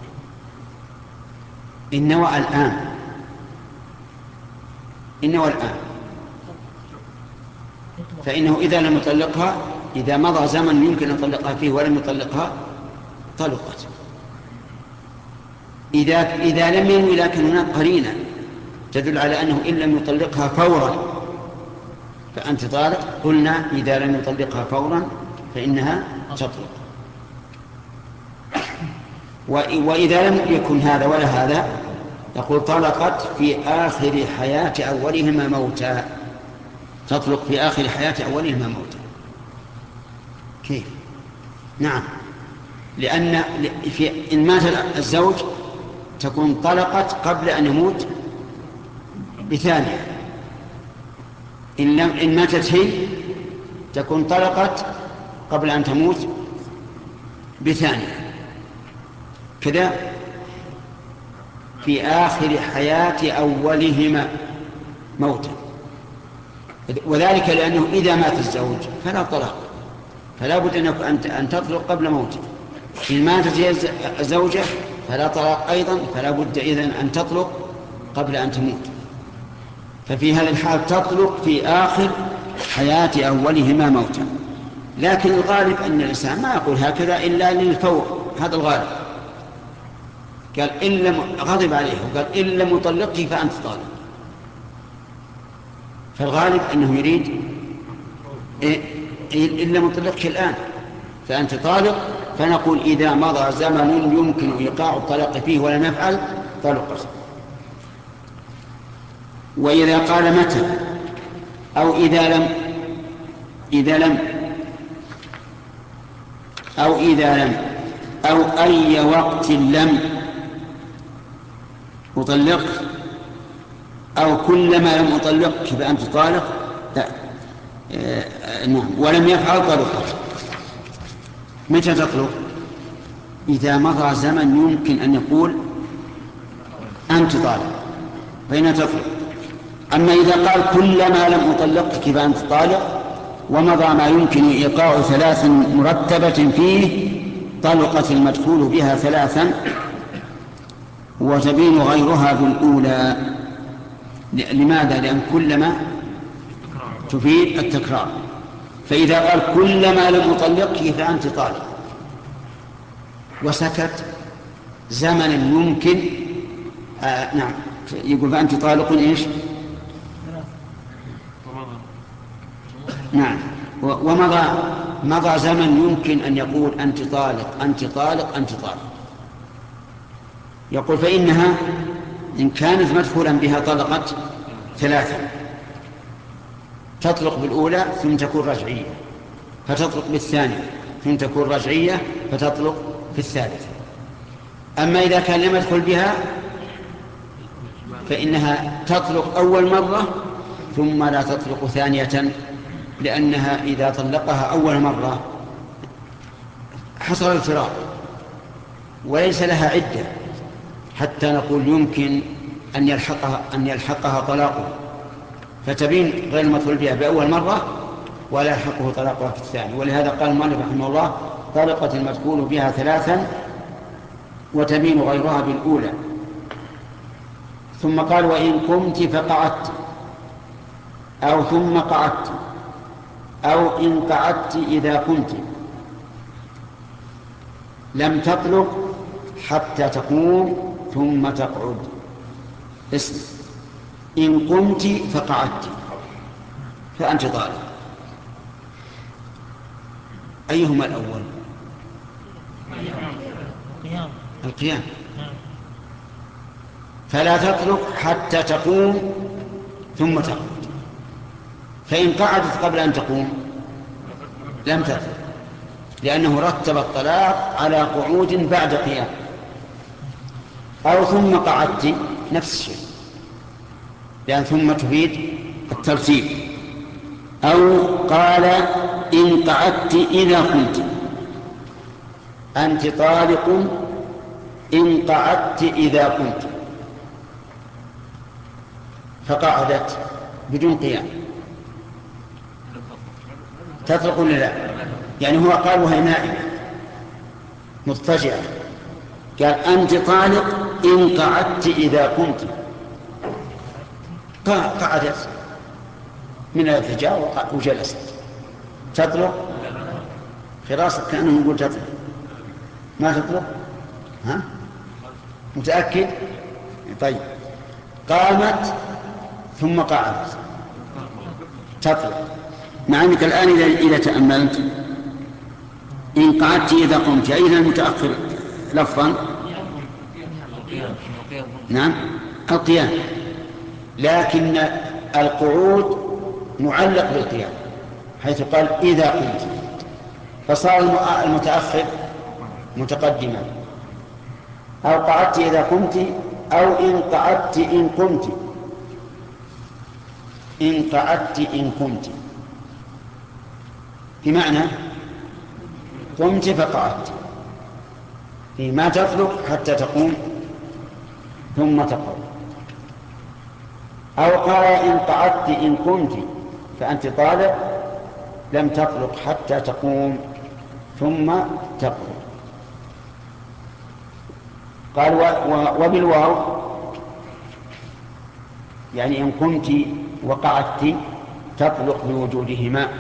[SPEAKER 1] إن نوى الآن إن نوى الآن فإنه إذا لم يطلقها إذا مضى زمن يمكن أن يطلقها فيه ولم يطلقها طلقت. إذا إذا لم ينوي لكن هناك قرينة تدل على أنه إن لم يطلقها فورا فأنت طالق قلنا إذا لم يطلقها فورا فإنها تطلق. وإذا لم يكن هذا ولا هذا يقول طلقت في آخر حياة أولهما موتا تطلق في آخر حياة أولهما موتا. كيف؟ نعم، لأن في إن مات الزوج تكون طلقت قبل أن يموت بثانية، إن, لم إن ماتت هي تكون طلقت قبل أن تموت بثانية كذا في آخر حياة أولهما موتا. وذلك لأنه إذا مات الزوج فلا طلاق، فلا بد أن تطلق قبل موته. إن ماتت الزوجة فلا طلاق أيضا، فلا بد إذن أن تطلق قبل أن تموت. ففي هذا الحال تطلق في آخر حياة أولهما موتا. لكن الغالب أن الإنسان ما يقول هكذا إلا للفور، هذا الغالب. قال إن لم غضب عليه وقال إن لم أطلقه فأنت طالق، فالغالب أنه يريد إن لم أطلقك الآن فأنت طالق، فنقول إذا مضى زمن يمكن إيقاع الطلاق فيه ولم يفعل طلقت. وإذا قال متى أو إذا لم إذا لم أو إذا لم أو أي وقت لم أطلق أو كلما لم أطلقك فأنت طالق نعم ولم يفعل طلقت. متى تطلق؟ إذا مضى زمن يمكن أن يقول أنت طالق فإنها تطلق. أما إذا قال كلما لم أطلقك فأنت طالق ومضى ما يمكن إيقاع ثلاث مرتبة فيه طلقت المدخول بها ثلاثا وتبين غيرها بالأولى. لماذا؟ لأن كلما تفيد التكرار. فإذا قال كلما لم أطلقك فأنت طالق وسكت زمنا يمكن آه نعم يقول فأنت طالق إيش؟ نعم. ومضى مضى زمن يمكن أن يقول أنت طالق أنت طالق أنت طالق. يقول فإنها إن كانت مدخولا بها طلقت ثلاثة، تطلق بالأولى ثم تكون رجعية، فتطلق بالثانية ثم تكون رجعية، فتطلق في الثالثة. أما إذا كان لم يدخل بها فإنها تطلق أول مرة ثم لا تطلق ثانية، لأنها إذا طلقها أول مرة حصل الفراق وليس لها عدة حتى نقول يمكن أن يلحقها, أن يلحقها طلاقه، فتبين غير المدخول بها بأول مرة ولا يلحقه طلاقها في الثاني. ولهذا قال المؤلف رحمه الله طلقت المدخول بها ثلاثا وتبين غيرها بالأولى. ثم قال وإن قمت فقعدت أو ثم قعدت أو إن قعدت إذا قمت لم تطلق حتى تقوم ثم تقعد. اسم إن قمت فقعدت فأنت طالق. أيهما الأول؟ القيام. فلا تطلق حتى تقوم ثم تقعد. فإن قعدت قبل أن تقوم لم تطلق، لأنه رتب الطلاق على قعود بعد قيام. أو ثم قعدت نفس الشيء، لأن ثم تفيد الترتيب. أو قال إن قعدت إذا قمت أنت طالق إن قعدت إذا قمت، فقعدت بدون قيام تطلق ولا لا؟ يعني هو قال وهي نائمة مضطجعة، قال أنت طالق إن قعدت إذا قمت، قعدت من الارتجاع وجلست، تطلق؟ خلاص كأنه يقول تطلق. ما تطلق؟ ها؟ متأكد؟ طيب. قامت ثم قعدت تطلق، مع أنك الآن إذا تأملت إن قعدت إذا قمت أين المتأخر لفظا؟ نعم القيام، لكن القعود معلق بالقيام حيث قال إذا قمت، فصار المتأخر متقدما. أو قعدت إذا قمت أو إن قعدت إن قمت، إن قعدت إن قمت بمعنى قمت فقعدت، ما تطلق حتى تقوم ثم تقعد. أو قال إن قعدت إن قمت فأنت طالق لم تطلق حتى تقوم ثم تقعد. قال وبالواو يعني إن قمت وقعدت تطلق بوجودهما.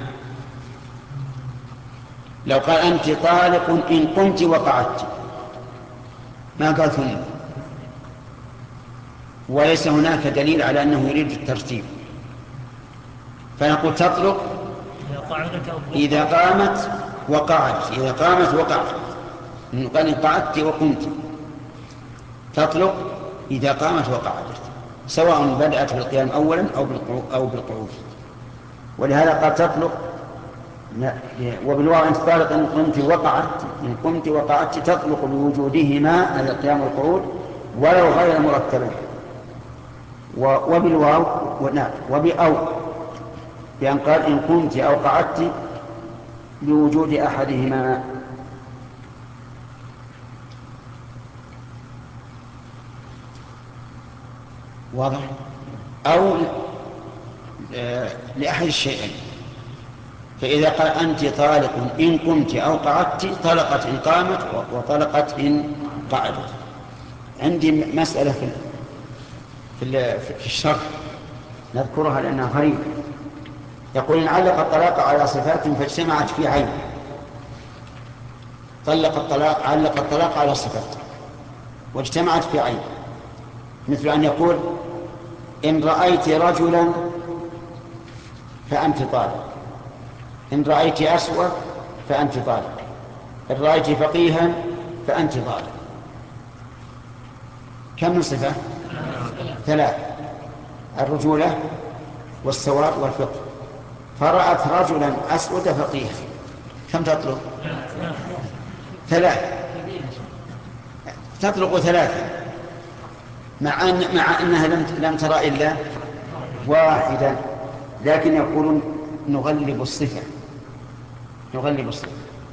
[SPEAKER 1] لو قال أنت طالق إن قمت وقعدت ما قال ثم، وليس هناك دليل على أنه يريد الترتيب، فنقول تطلق إذا قامت وقعدت، إذا قامت وقعدت. قال إن قعدت وقمت تطلق إذا قامت وقعدت، سواء بدأت بالقيام أولا أو بالقعود. ولهذا قال تطلق وبالواو أنت طالق إن قمت وقعدت، إن قمت وقعدت تطلق بوجودهما القيام والقعود ولو غير مرتبا. وبالواو وبأو بأن قال إن قمت أو قعدت بوجود أحدهما. واضح؟ أو لأحد الشيئين. فإذا قال أنت طالق إن قمت أو قعدت طلقت إن قامت وطلقت إن قعدت. عندي مسألة في في الشرح نذكرها لأنها غريبة. يقول إن علق الطلاق على صفات فاجتمعت في عين، طلق الطلاق علق الطلاق على صفات واجتمعت في عين، مثل أن يقول إن رأيت رجلا فأنت طالق، إن رأيت أسود فأنت طالق، إن رأيت فقيها فأنت طالق. كم من صفة؟ ثلاث: الرجولة والسواد والفقه. فرأت رجلا أسود فقيها، كم تطلق؟ ثلاث. تطلق ثلاثة، مع أن مع أنها لم لم ترى إلا واحدا، لكن يقولون نغلب الصفة، نغلب الصفة.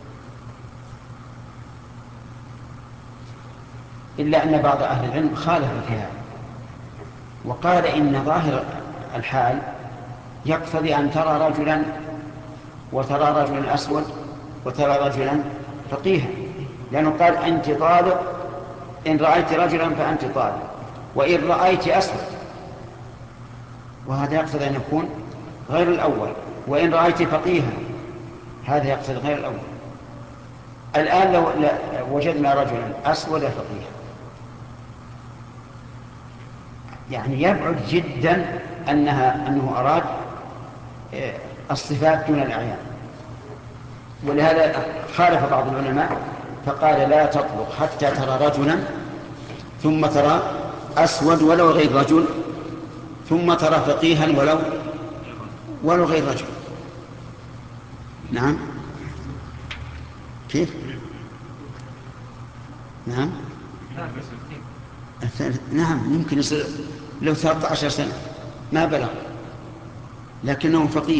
[SPEAKER 1] إلا أن بعض أهل العلم خالف في هذا وقال إن ظاهر الحال يقتضي أن ترى رجلا وترى رجلا أسود وترى رجلا فقيها، لأنه قال أنت طالق إن رأيت رجلا فأنت طالق، وإن رأيت أسود، وهذا يقتضي أن يكون غير الأول، وإن رأيت فقيها هذا يقتضي غير الأول. الآن لو وجدنا رجلا أسود فقيها يعني يبعد جدا أنها أنه أراد الصفات دون الأعيان، ولهذا خالف بعض العلماء فقال لا تطلق حتى ترى رجلا ثم ترى أسود ولو غير رجل ثم ترى فقيها ولو ولو غير رجل. نعم كيف؟ نعم نعم يمكن يصير لو ثلاثة عشر سنة ما بلغ لكنه فقيه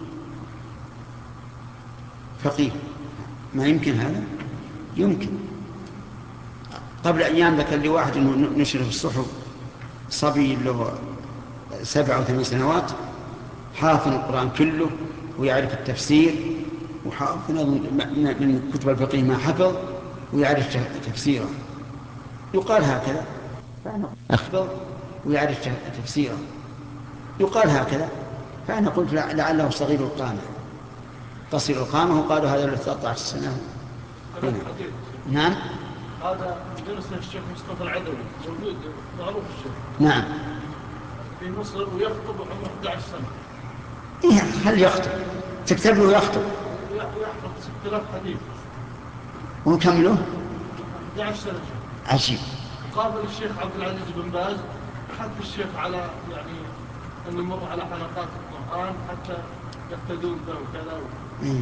[SPEAKER 1] فقيه ما يمكن هذا؟ يمكن. قبل أيام ذكر لي واحد إنه نشر في الصحف صبي له سبع أو ثمان سنوات حافظ القرآن كله ويعرف التفسير وحافظ من كتب الفقه ما حفظ ويعرف تفسيره، يقال هكذا أخبر ويعرف تفسيره، يقال هكذا. فأنا قلت لعله صغير القامة قصير القامة، وقالوا هذا له ثلاثة عشر سنة. نعم
[SPEAKER 5] هذا درسنا الشيخ مصطفى العدوي موجود معروف الشيخ.
[SPEAKER 1] نعم
[SPEAKER 5] في مصر ويخطب عمره أحد عشر سنة.
[SPEAKER 1] إيه هل يخطب؟ تكتب له يخطب
[SPEAKER 5] يحفظ ستة آلاف حديث
[SPEAKER 1] ونكمله
[SPEAKER 5] أحد عشر سنة.
[SPEAKER 1] عجيب.
[SPEAKER 5] قابل الشيخ عبد العزيز بن باز حث الشيخ على يعني أن يمر على حلقات القرآن حتى يقتدون به وكذا.
[SPEAKER 1] مم.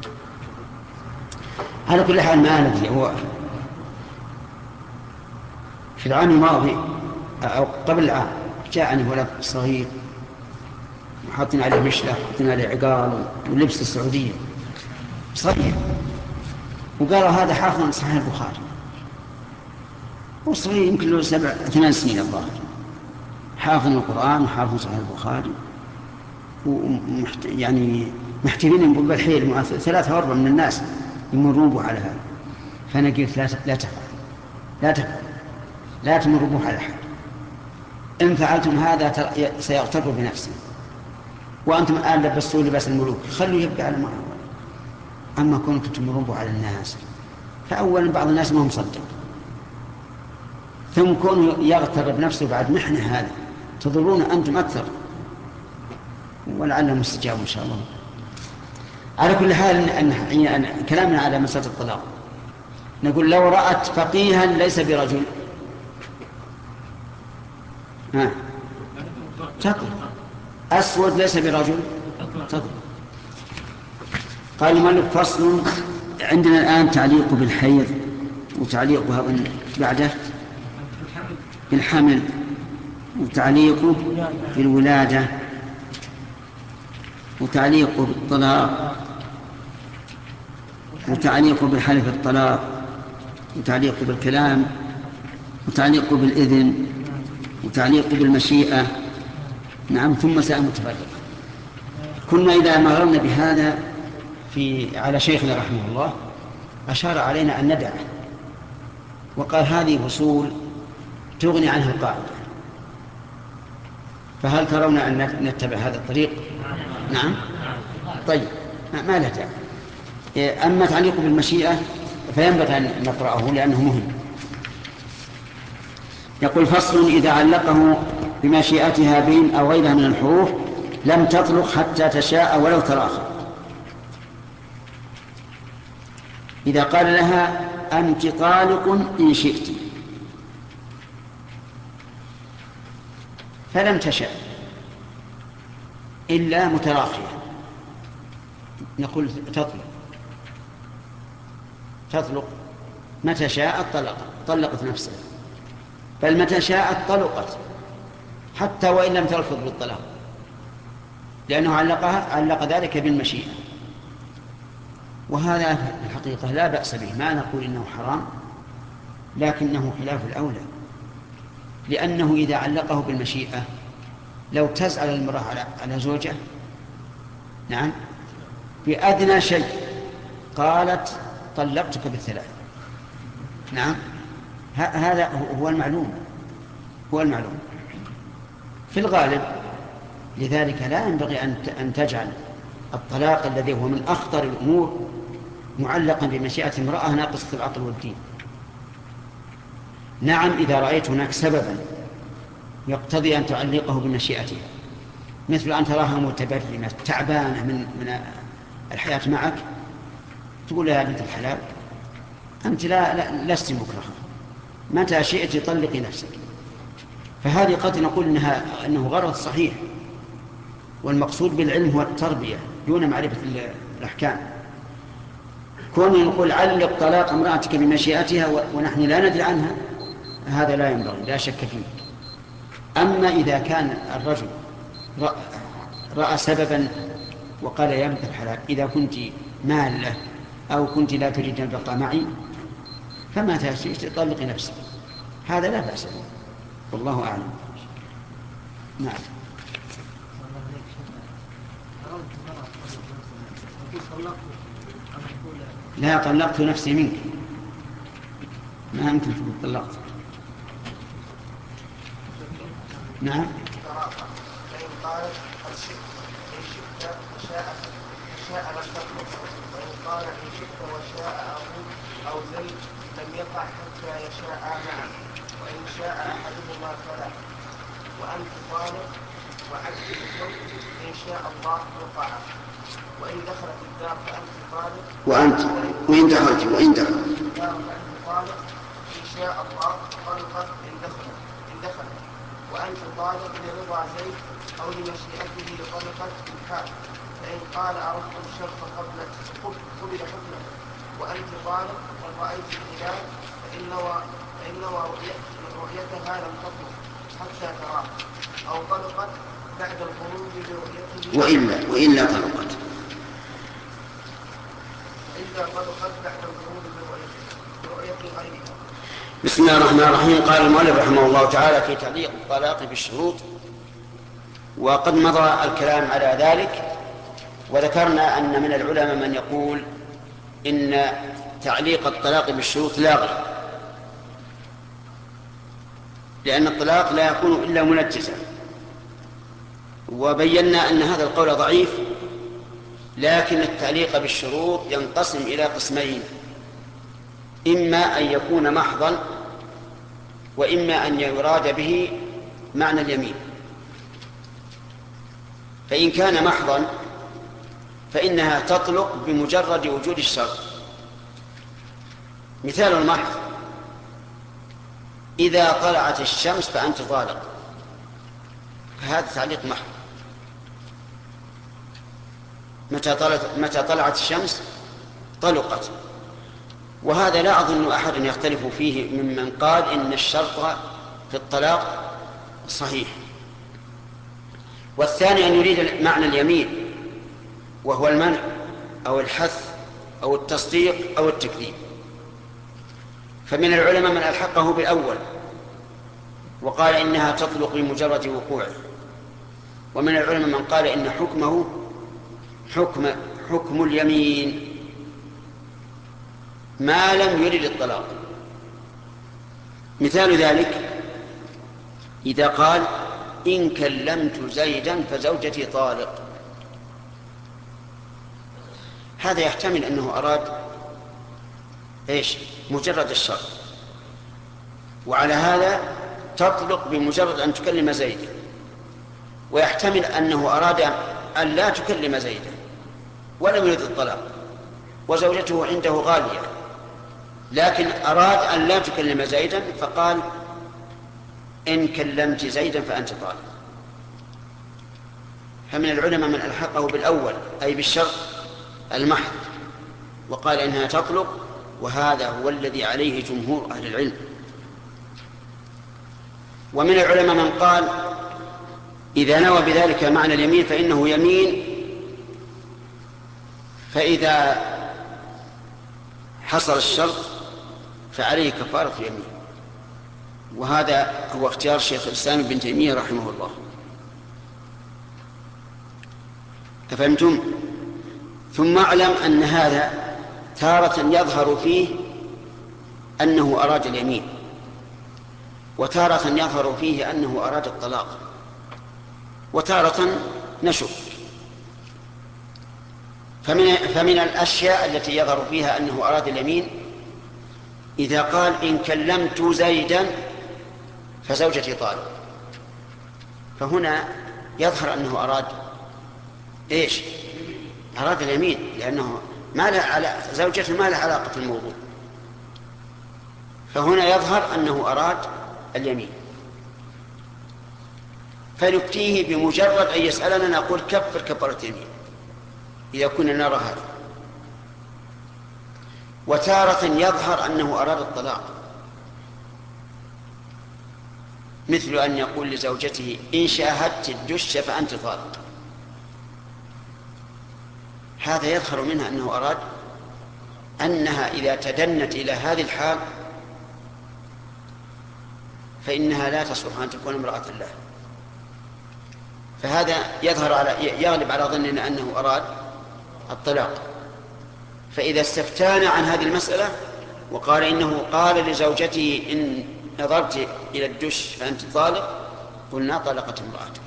[SPEAKER 1] على كل حال ما ندري. هو في العام الماضي أو قبل العام جاءني ولد صغير وحاطين عليه مشلة وحاطين عليه عقال ولبس السعودية صغير، وقال هذا حافظ صحيح البخاري وصغير يمكن له سبع ثمان سنين الظاهر، حافظ القرآن وحافظ صحيح البخاري ومحت... يعني محتفين بالحيل ثلاثة أربعة من الناس يمرون به على هذا. فأنا قلت لا لا تفعل لا تفعل لا تمروا به على أحد، إن فعلتم هذا تر... سيغتر بنفسه، وأنتم الآن لبستوا لباس الملوك خلوا يبقى على ما هو. أما كنتم تمرون به على الناس فأولا بعض الناس ما هم مصدق، ثم كونوا يغتر بنفسه بعد محنة هذا تضرون أنتم أكثر، ولعل مستجاب إن شاء الله. على كل حال أن كلامنا على مسألة الطلاق نقول لو رأت فقيها ليس برجل ها تطلق، أسود ليس برجل تطلق. قال المؤلف فصل. عندنا الآن تعليق بالحيض وتعليق بعده بالحمل وتعليق بالولادة وتعليق بالطلاق وتعليق بالحلف الطلاق وتعليق بالكلام وتعليق بالإذن وتعليق بالمشيئة. نعم ثم ساء متفرق. كنا إذا مررنا بهذا في على شيخنا رحمه الله أشار علينا أن ندعه وقال هذه فصول تغني عنها القاعدة، فهل ترون أن نتبع هذا الطريق؟ نعم طيب ما له داعي. أما تعليق بالمشيئة فينبغي أن نقرأه لأنه مهم. يقول فصل إذا علقه بمشيئتها بين أو غيرها من الحروف لم تطلق حتى تشاء ولو تراخى. إذا قال لها أنت طالق إن شئت فلم تشاء إلا متراخية، نقول تطلق تطلق متى شاءت طلقت طلقت نفسها، بل متى شاءت طلقت حتى وإن لم تلفظ بالطلاق، لأنه علقها علق ذلك بالمشيئة. وهذا في الحقيقة لا بأس به، ما نقول إنه حرام، لكنه خلاف الأولى، لأنه إذا علقه بالمشيئة لو تزعل المرأة على على زوجها نعم بأدنى شيء قالت طلقتك بالثلاث، نعم هذا هو المعلوم هو المعلوم في الغالب. لذلك لا ينبغي أن تجعل الطلاق الذي هو من أخطر الأمور معلقا بمشيئة امرأة ناقصة العقل والدين. نعم إذا رأيت هناك سببا يقتضي أن تعلقه بمشيئتها، مثل أن تراها متبرمة تعبانة من من الحياة معك، تقول يا بنت الحلال أنت لا, لا لست مكرهة، متى شئت طلقي نفسك. فهذه قد نقول إنها أنه غرض صحيح، والمقصود بالعلم هو التربية دون معرفة الأحكام. كون نقول علق طلاق امرأتك بمشيئتها ونحن لا ندري عنها هذا لا ينبغي، لا شك فيه. أما إذا كان الرجل رأى سببا وقال يا بنت الحلال إذا كنت مالة أو كنت لا تريد أن تبقى معي فما تطلقي نفسك، هذا لا بأس به، والله أعلم. نعم. لا طلقت نفسي منك، ما يمكن تقول طلقت. نعم.
[SPEAKER 3] فإن قالت قد شئت إن شئت وشاء وشاء لم تطلق، وإن قال إن شئت وشاء أبوك أو زيد لم يقع حتى يشاء معا، وإن شاء أحدهما فلا. وأنت طالق وعدت الحكم إن شاء الله وقع. وإن دخلت الدار فأنت طالق
[SPEAKER 1] وأنت وإن دخلت وإن دخلت
[SPEAKER 3] الدار فأنت طالق إن شاء الله طلقت إن دخلت إن دخلت. وأنت طالق لرضا زيد أو لمشيئته لطلقت الحال. فإن قال أردت الشرط قبل قبل حكمه. وأنت طالق وإن رأيت الهلال فإن نوى فإن نوى رؤيتها لم تطلق حتى تراه، أو طلقت بعد الخروج برؤيته
[SPEAKER 1] وإلا وإلا طلقت
[SPEAKER 3] إلا طلقت بعد الخروج برؤية غيرها.
[SPEAKER 1] بسم الله الرحمن الرحيم. قال المؤلف رحمه الله تعالى في تعليق الطلاق بالشروط، وقد مضى الكلام على ذلك، وذكرنا أن من العلماء من يقول إن تعليق الطلاق بالشروط لاغي، لأن الطلاق لا يكون إلا منجزا، وبينا أن هذا القول ضعيف، لكن التعليق بالشروط ينقسم إلى قسمين: إما أن يكون محضا، وإما أن يراد به معنى اليمين. فإن كان محضا فإنها تطلق بمجرد وجود الشرط. مثال المحض: إذا طلعت الشمس فأنت طالق، فهذا تعليق محض. متى طلعت, متى طلعت الشمس طلقت. وهذا لا أظن أحد يختلف فيه ممن قال إن الشرط في الطلاق صحيح. والثاني أن يريد معنى اليمين، وهو المنع أو الحث أو التصديق أو التكذيب. فمن العلماء من ألحقه بالأول وقال إنها تطلق بمجرد وقوعه، ومن العلماء من قال إن حكمه حكم حكم اليمين ما لم يرد الطلاق. مثال ذلك: إذا قال إن كلمت زيدا فزوجتي طالق، هذا يحتمل أنه أراد إيش؟ مجرد الشرط. وعلى هذا تطلق بمجرد أن تكلم زيدا، ويحتمل أنه أراد أن لا تكلم زيدا ولم يرد الطلاق وزوجته عنده غالية، لكن أراد أن لا تكلم زيدا فقال إن كلمت زيدا فأنت طالق. فمن العلماء من ألحقه بالأول أي بالشرط المحض وقال إنها تطلق، وهذا هو الذي عليه جمهور أهل العلم. ومن العلماء من قال إذا نوى بذلك معنى اليمين فإنه يمين، فإذا حصل الشرط فعليه كفارة اليمين، وهذا هو اختيار شيخ الإسلام ابن تيمية رحمه الله. أفهمتم؟ ثم اعلم أن هذا تارة يظهر فيه أنه أراد اليمين، وتارة يظهر فيه أنه أراد الطلاق، وتارة نشك. فمن, فمن الأشياء التي يظهر فيها أنه أراد اليمين إذا قال إن كلمت زيدا فزوجتي طالق، فهنا يظهر أنه أراد إيش؟ أراد اليمين، لأنه ما له على زوجته ما له علاقة في الموضوع، فهنا يظهر أنه أراد اليمين. فنفتيه بمجرد أن يسألنا نقول كفر كفارة اليمين إذا كنا نرى هذا. وتارة يظهر أنه أراد الطلاق، مثل أن يقول لزوجته إن شاهدت الدش فأنت طالق، هذا يظهر منها أنه أراد أنها إذا تدنت إلى هذه الحال فإنها لا تصلح أن تكون امرأة له. فهذا يظهر على يغلب على ظننا أنه أراد الطلاق. فإذا استفتانا عن هذه المسألة وقال إنه قال لزوجته إن نظرت إلى الدش فأنت طالق، قلنا طلقت امرأته.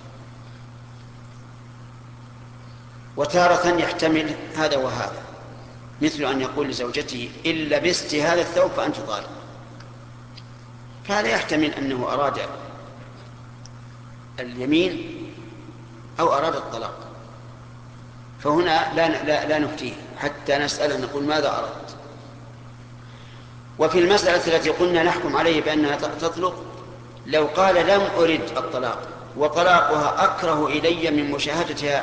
[SPEAKER 1] وتارة يحتمل هذا وهذا، مثل أن يقول لزوجته إن لبست هذا الثوب فأنت طالق، فهذا يحتمل أنه أراد اليمين أو أراد الطلاق، فهنا لا, لا, لا نفتيه حتى نسأل نقول ماذا أردت. وفي المسألة التي قلنا نحكم عليه بأنها تطلق، لو قال لم أرد الطلاق وطلاقها أكره إلي من مشاهدتها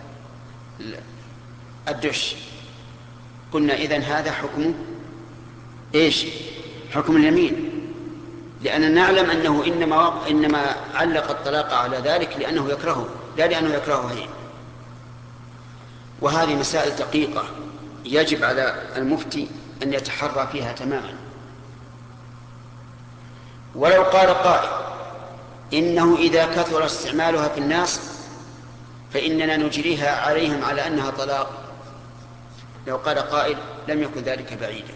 [SPEAKER 1] الدش، قلنا إذن هذا حكم إيش؟ حكم اليمين، لأننا نعلم أنه إنما, إنما علق الطلاق على ذلك لأنه يكرهه لا لأنه يكرهه هي. وهذه مسائل دقيقة يجب على المفتي أن يتحرى فيها تماما. ولو قال قائل إنه إذا كثر استعمالها في الناس فإننا نجريها عليهم على أنها طلاق، لو قال قائل لم يكن ذلك بعيدا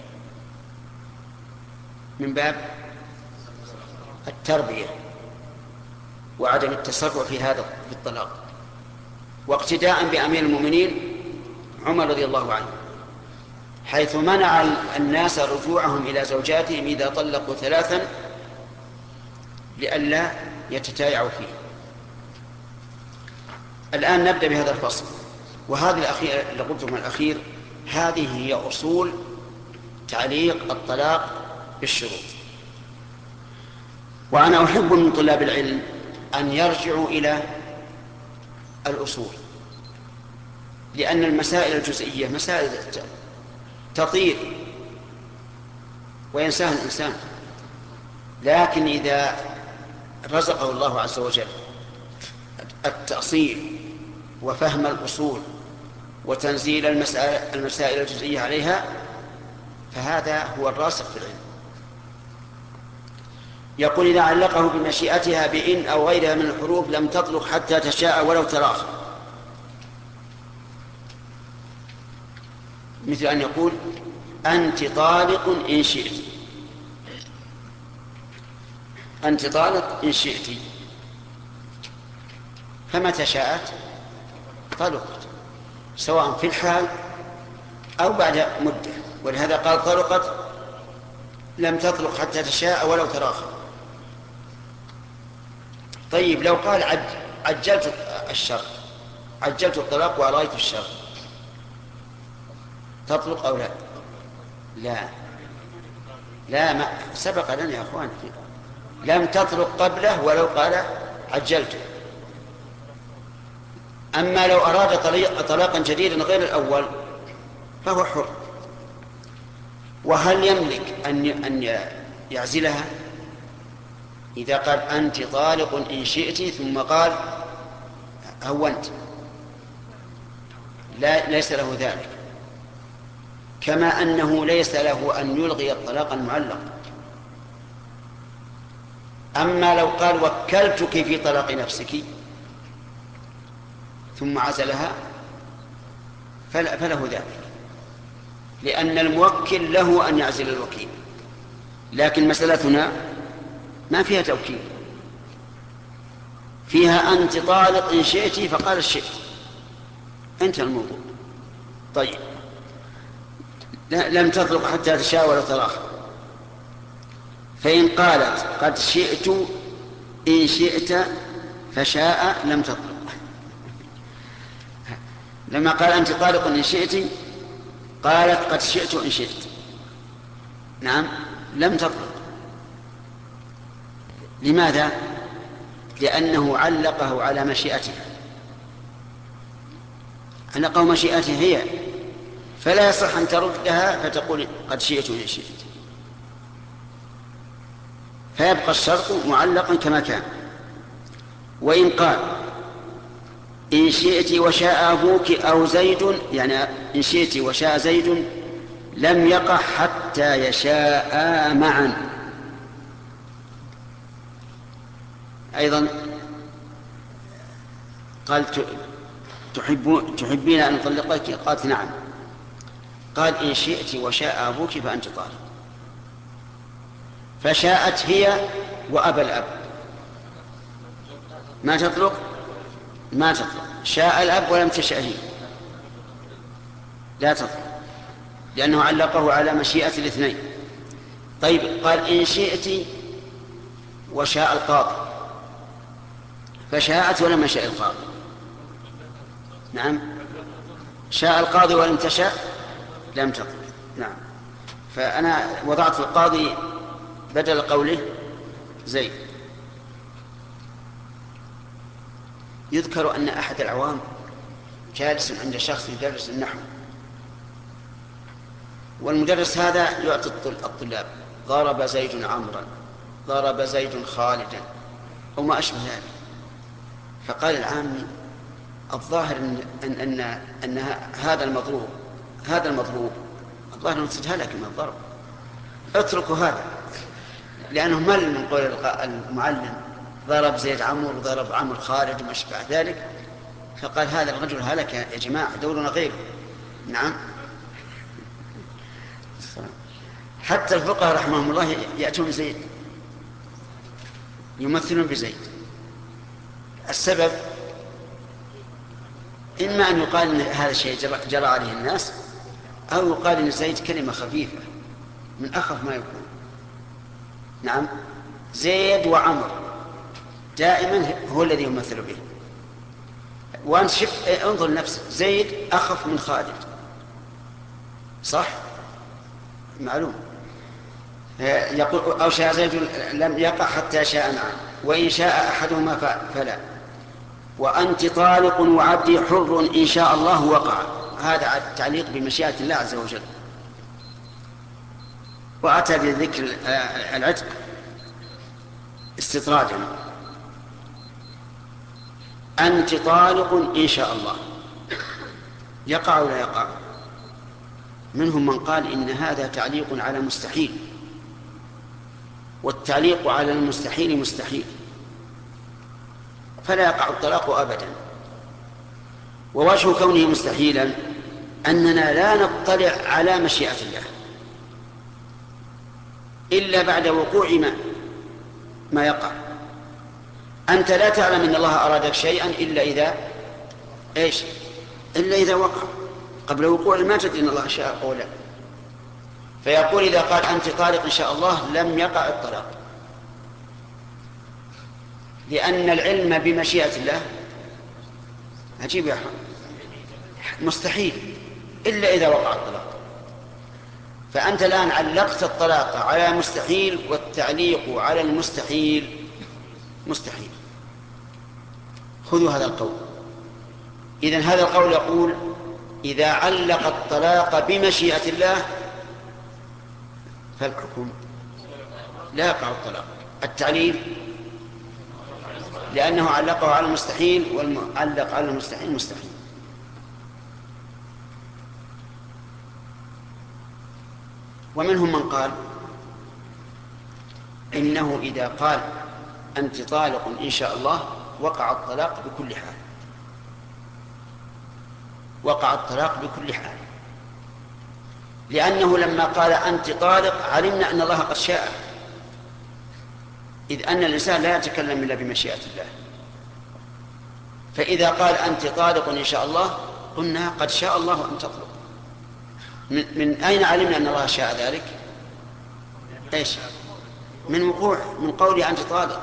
[SPEAKER 1] من باب التربية وعدم التسرع في هذا في الطلاق، واقتداء بأمير المؤمنين عمر رضي الله عنه، حيث منع الناس رجوعهم إلى زوجاتهم إذا طلقوا ثلاثا لئلا يتتايعوا فيه. الآن نبدأ بهذا الفصل، وهذه الأخير اللي قلتم الأخير هذه هي أصول تعليق الطلاق بالشروط. وأنا أحب من طلاب العلم أن يرجعوا إلى الأصول، لأن المسائل الجزئية مسائل تطير وينساها الإنسان، لكن إذا رزقه الله عز وجل التأصيل وفهم الأصول وتنزيل المسائل, المسائل الجزئية عليها فهذا هو الراسخ في العلم. يقول إذا علقه بمشيئتها بإن أو غيرها من الحروف لم تطلق حتى تشاء ولو تراخى، مثل أن يقول أنت طالق إن شئت، أنت طالق إن شئت، فمتى شاءت طلقت سواء في الحال أو بعد مدة، ولهذا قال طلقت لم تطلق حتى تشاء ولو تراخى. طيب لو قال عج... عجلت الشر، عجلت الطلاق وأرأيت الشر، تطلق أو لا؟ لا لا، ما سبق لنا يا أخوان، لم تطلق قبله ولو قال عجلت. أما لو أراد طلاقا جديدا غير الأول فهو حر. وهل يملك أن أن يعزلها إذا قال أنت طالق إن شئت ثم قال هونت؟ لا، ليس له ذلك، كما أنه ليس له أن يلغي الطلاق المعلق. أما لو قال وكلتك في طلاق نفسك ثم عزلها فله ذلك، لأن الموكل له أن يعزل الوكيل، لكن مسألتنا ما فيها توكيل، فيها أنت طالق إن شئت فقال الشئت، انتهى الموضوع. طيب لم تطلق حتى تشاء ولا طلاق، فإن قالت قد شئت إن شئت فشاء لم تطلق. لما قال أنت طالق إن شئت قالت قد شئت إن شئت، نعم لم تطلق. لماذا؟ لأنه علقه على مشيئتها، علقه مشيئتها هي، فلا يصح أن تردها فتقول قد شئت إن شئت، فيبقى الشرط معلقا كما كان. وإن قال إن شئت وشاء أبوك أو زيد، يعني إن شئت وشاء زيد لم يقع حتى يشاء معا. أيضا قال تحبين أن أطلقك؟ قالت نعم. قال إن شئت وشاء أبوك فأنت طالق، فشاءت هي وأبى الأب، ما تطلق؟ ما تطلق. شاء الأب ولم تشاء هي لا تطلق، لأنه علقه على مشيئة الاثنين. طيب قال إن شئت وشاء القاضي، فشاءت ولم يشاء القاضي، نعم شاء القاضي ولم تشاء لم تطلق، نعم. فأنا وضعت في القاضي بدل قوله زيد. يذكر أن أحد العوام جالس عند شخص يدرس النحو، والمدرس هذا يعطي الطلاب ضرب زيد عمرا، ضرب زيد خالدا أو ما أشبه ذلك. فقال العامي الظاهر أن, أن, أن, أن هذا المضروب هذا المضروب الظاهر أنه تتهلك من الضرب، اتركوا هذا، لأنه مل من قول المعلم ضرب زيد عمرو وضرب عمرو خالد وما أشبه ذلك. فقال هذا الرجل هلك يا جماعة، دورنا غيره. نعم، حتى الفقهاء رحمهم الله يأتون زيد، يمثلون بزيد. السبب إما أن يقال أن هذا الشيء جرى عليه الناس، أو يقال أن زيد كلمة خفيفة من أخف ما يكون. نعم، زيد وعمر دائما هو الذي يمثل به. وأنت شف انظر لنفسك، زيد أخف من خالد، صح؟ معلوم. يقول أو شاء زيد لم يقع حتى شاء معه، وإن شاء أحدهما فلا. وأنت طالق وعبدي حر إن شاء الله وقع، هذا التعليق بمشيئة الله عز وجل. وأتى بذكر العتق استطرادا. أنت طالق إن شاء الله، يقع ولا يقع؟ منهم من قال إن هذا تعليق على مستحيل، والتعليق على المستحيل مستحيل، فلا يقع الطلاق أبدا. ووجه كونه مستحيلا أننا لا نطلع على مشيئة الله إلا بعد وقوع ما ما يقع. أنت لا تعلم أن الله أرادك شيئا إلا إذا إيش؟ إلا إذا وقع. قبل وقوع ما تدري أن الله شاء أو لا. فيقول إذا قال أنت طالق إن شاء الله لم يقع الطلاق. لأن العلم بمشيئة الله عجيب يا أحمد مستحيل إلا إذا وقع الطلاق. فأنت الآن علقت الطلاق على مستحيل، والتعليق على المستحيل مستحيل. خذوا هذا القول. إذن هذا القول يقول إذا علق الطلاق بمشيئة الله فالحكم لا يقع الطلاق. التعليل لأنه علقه على المستحيل، والمعلق على المستحيل مستحيل. ومنهم من قال إنه إذا قال أنت طالق إن شاء الله وقع الطلاق بكل حال، وقع الطلاق بكل حال، لأنه لما قال أنت طالق علمنا أن الله قد شاء، إذ أن الإنسان لا يتكلم إلا بمشيئة الله. فإذا قال أنت طالق إن شاء الله قلنا قد شاء الله أن تطلق. من, من أين علمنا أن الله شاء ذلك؟ إيش؟ من وقوع من قوله أنت طالق.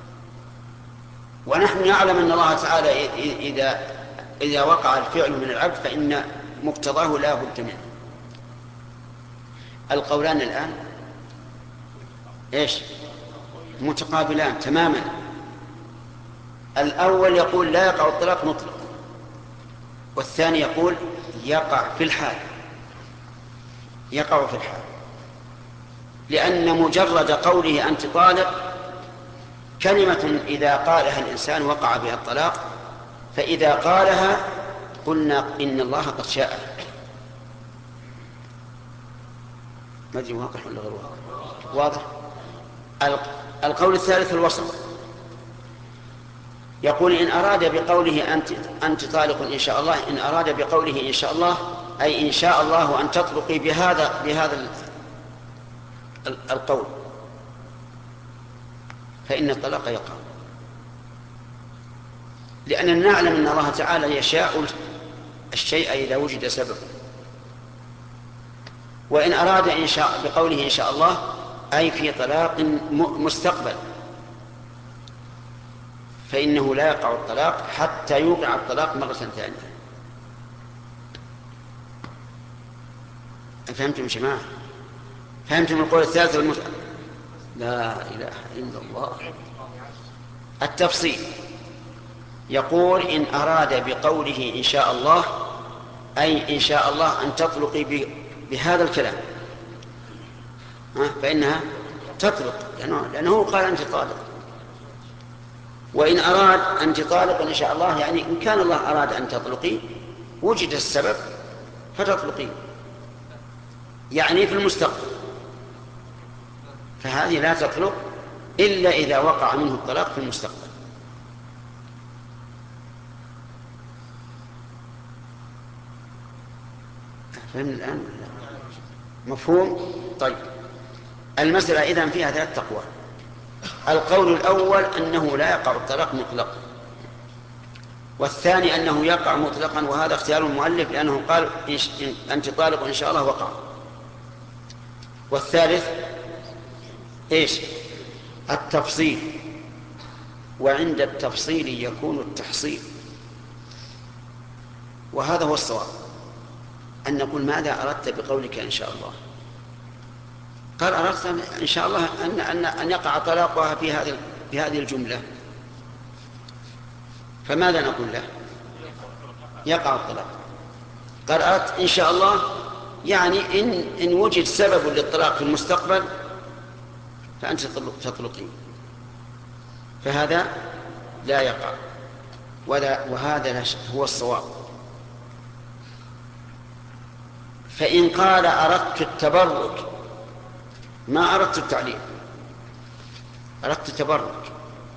[SPEAKER 1] ونحن نعلم أن الله تعالى إذا إذا وقع الفعل من العبد فإن مقتضاه لا بد منه. القولان الآن إيش؟ متقابلان تماما. الأول يقول لا يقع الطلاق مطلق، والثاني يقول يقع في الحال، يقع في الحال، لأن مجرد قوله أنت طالق كلمة إذا قالها الإنسان وقع بها الطلاق، فإذا قالها قلنا إن الله قد شاء. ما أدري واضح ولا غير واضح؟ واضح. القول الثالث الوسط، يقول إن أراد بقوله أنت, أنت طالق إن شاء الله، إن أراد بقوله إن شاء الله أي إن شاء الله أن تطلقي بهذا بهذا القول فإن الطلاق يقع، لأننا نعلم أن الله تعالى يشاء الشيء إذا وجد سبب. وإن أراد إن شاء بقوله إن شاء الله أي في طلاق مستقبل فإنه لا يقع الطلاق حتى يوقع الطلاق مرة ثانية. فهمتم يا جماعة؟ فهمتم القول الثالث المت... لا إله إلا الله. التفصيل يقول إن أراد بقوله إن شاء الله أي إن شاء الله أن تطلقي بهذا الكلام فإنها تطلق، لأنه, لأنه قال أنت طالق. وإن أراد أنت طالق إن شاء الله يعني إن كان الله أراد أن تطلقي وجد السبب فتطلقي، يعني في المستقبل، فهذه لا تطلق إلا إذا وقع منه الطلاق في المستقبل. فهمنا الآن؟ مفهوم؟ طيب المسألة إذن فيها ثلاث أقوال. القول الأول أنه لا يقع الطلاق مطلقا، والثاني أنه يقع مطلقا، وهذا اختيار المؤلف لأنه قال أنت طالق إن شاء الله وقع. والثالث إيش؟ التفصيل، وعند التفصيل يكون التحصيل، وهذا هو الصواب، أن نقول ماذا أردت بقولك إن شاء الله؟ قال أردت إن شاء الله أن, أن, أن يقع طلاقها في هذه في هذه الجملة، فماذا نقول له؟ يقع الطلاق. قال أردت إن شاء الله يعني إن, إن وجد سبب للطلاق في المستقبل فأنت تطلقين، فهذا لا يقع، وهذا هو الصواب. فإن قال أردت التبرك ما أردت التعليل، أردت التبرك،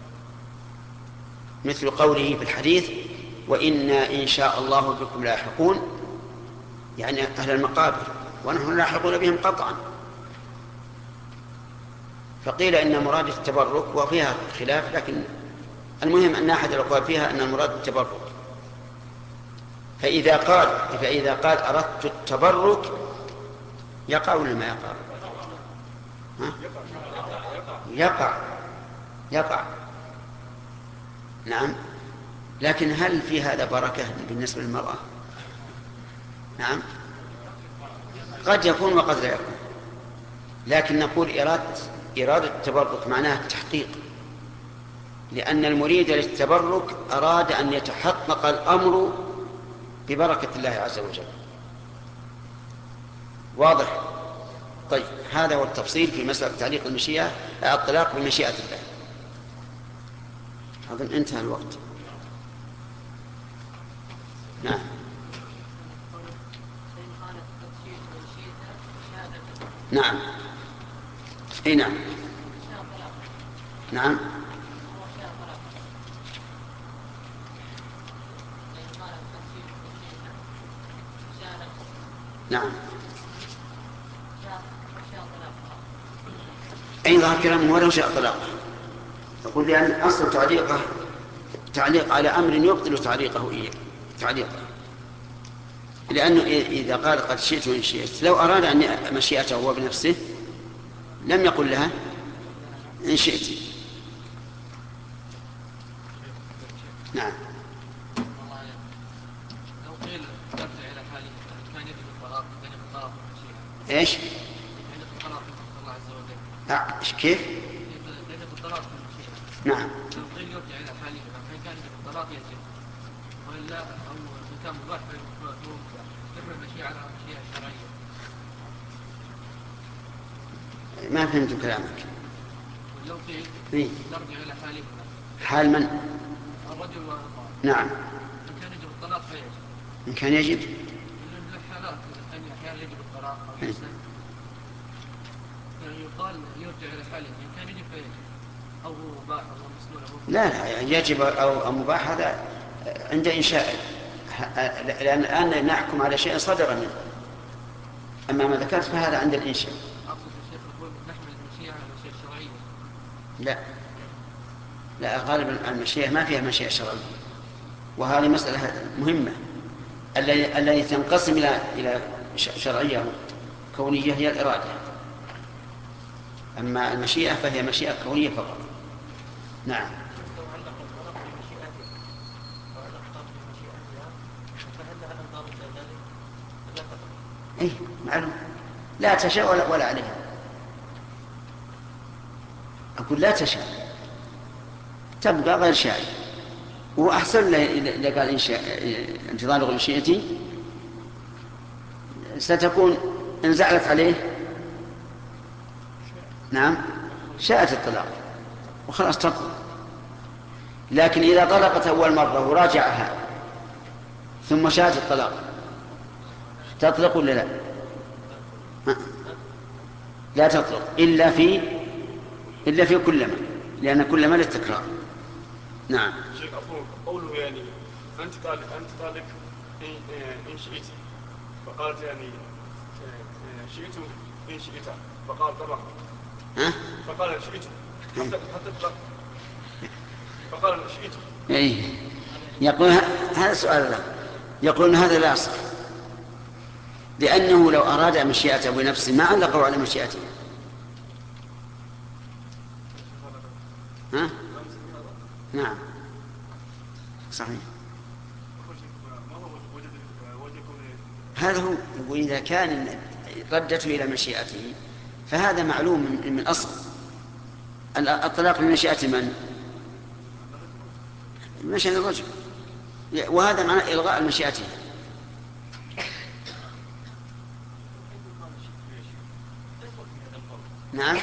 [SPEAKER 1] مثل قوله في الحديث وإنا إن شاء الله بكم لاحقون، يعني أهل المقابر، ونحن لاحقون بهم قطعا. فقيل إن مراد التبرك، وفيها خلاف، لكن المهم أن أحد الأقوال فيها أن المراد التبرك. فإذا قال فإذا قال أردت التبرك يقع ولا ما يقع؟ ها؟ يقع يقع نعم، لكن هل في هذا بركة بالنسبة للمرأة؟ نعم، قد يكون وقد لا يكون، لكن نقول إرادة إرادة التبرك معناها التحقيق، لأن المريد للتبرك أراد أن يتحقق الأمر ببركة الله عز وجل. واضح؟ طيب، هذا هو التفصيل في مسألة تعليق المشيئة، الطلاق بمشيئة الله. أظن انتهى الوقت. نعم. نعم. اي نعم. نعم. نعم. أي ظهر كلامه ولو شاء طلاقه. يقول لأن أصل تعليقه تعليق على أمر يبطل تعليقه إياه تعليقه، لأنه إذا قال قد شئت وإن شئت، لو أراد أن مشيئته هو بنفسه لم يقل لها إن شئت. نعم.
[SPEAKER 4] لو قيل ترجع إلى حاله كان يجب الطلاق بين الطلاق والمشيئة.
[SPEAKER 1] إيش؟
[SPEAKER 4] بين الطلاق من الله عز وجل.
[SPEAKER 1] نعم. إيش كيف؟
[SPEAKER 4] بين الطلاق والمشيئة.
[SPEAKER 1] نعم.
[SPEAKER 4] لو قيل يرجع إلى حاله كان يجب الطلاق يجب، وإلا أو كان مباح يجب المشيئة على المشيئة الشرعية.
[SPEAKER 1] ما فهمت كلامك.
[SPEAKER 4] لو قيل
[SPEAKER 1] إيه؟
[SPEAKER 4] نرجع إلى حاله
[SPEAKER 1] حال من؟
[SPEAKER 4] الرجل والمرأة.
[SPEAKER 1] نعم.
[SPEAKER 4] إن كان يجب الطلاق فيجب.
[SPEAKER 1] إن كان يجب.
[SPEAKER 4] من الحالات أن أحيانا يجب الطلاق أو
[SPEAKER 1] إيه؟
[SPEAKER 4] يحسن. يعني يقال يرجع إلى حاله إن كان يجب فيجب، أو هو مباح أو مسنون أو
[SPEAKER 1] لا لا، يجب أو مباح هذا عند إنشاء، لأن الآن نحكم على شيء صدر منه. أما ما ذكرت فهذا عند الإنشاء.
[SPEAKER 4] أقصد الشيخ يقول نحمل المشيئة على المشيئة الشرعية.
[SPEAKER 1] لا لا، غالبا المشيئة ما فيها مشيئة شرعية، وهذه مسألة مهمة. الذي تنقسم إلى إلى شرعية كونية هي الإرادة، أما المشيئة فهي مشيئة كونية فقط. نعم. إيه معلوم، لا تشاء ولا, ولا عليها. أقول لا تشاء تبقى غير شاء، وأحسن إذا قال إن شاء انتظار مشيئتي ستكون إن زعلت عليه نعم شاءت الطلاق وخلاص تطلق. لكن إذا طلقت أول مرة وراجعها ثم شاءت الطلاق تطلق ولا لا؟ لا تطلق إلا في إلا في كلما، لأن كلما للتكرار. نعم.
[SPEAKER 5] شيخ أفهم قوله يعني أنت طالق أنت طالق إن شئت، فقالت يعني شئت إن شئت، فقال طبعا
[SPEAKER 1] ها؟
[SPEAKER 5] فقال شئت حتى حتى فقال شئت.
[SPEAKER 1] إيه يقول هذا سؤال له، يقول هذا لا يصح، لأنه لو أراد مشيئته بنفسه ما علقوا على مشيئته. ها؟ نعم صحيح. هذا هو. وإذا كان ردته إلى مشيئته فهذا معلوم من, من أصل. الطلاق من مشيئة من؟ مشيئة الرجل، وهذا معنى إلغاء المشيئة. نعم.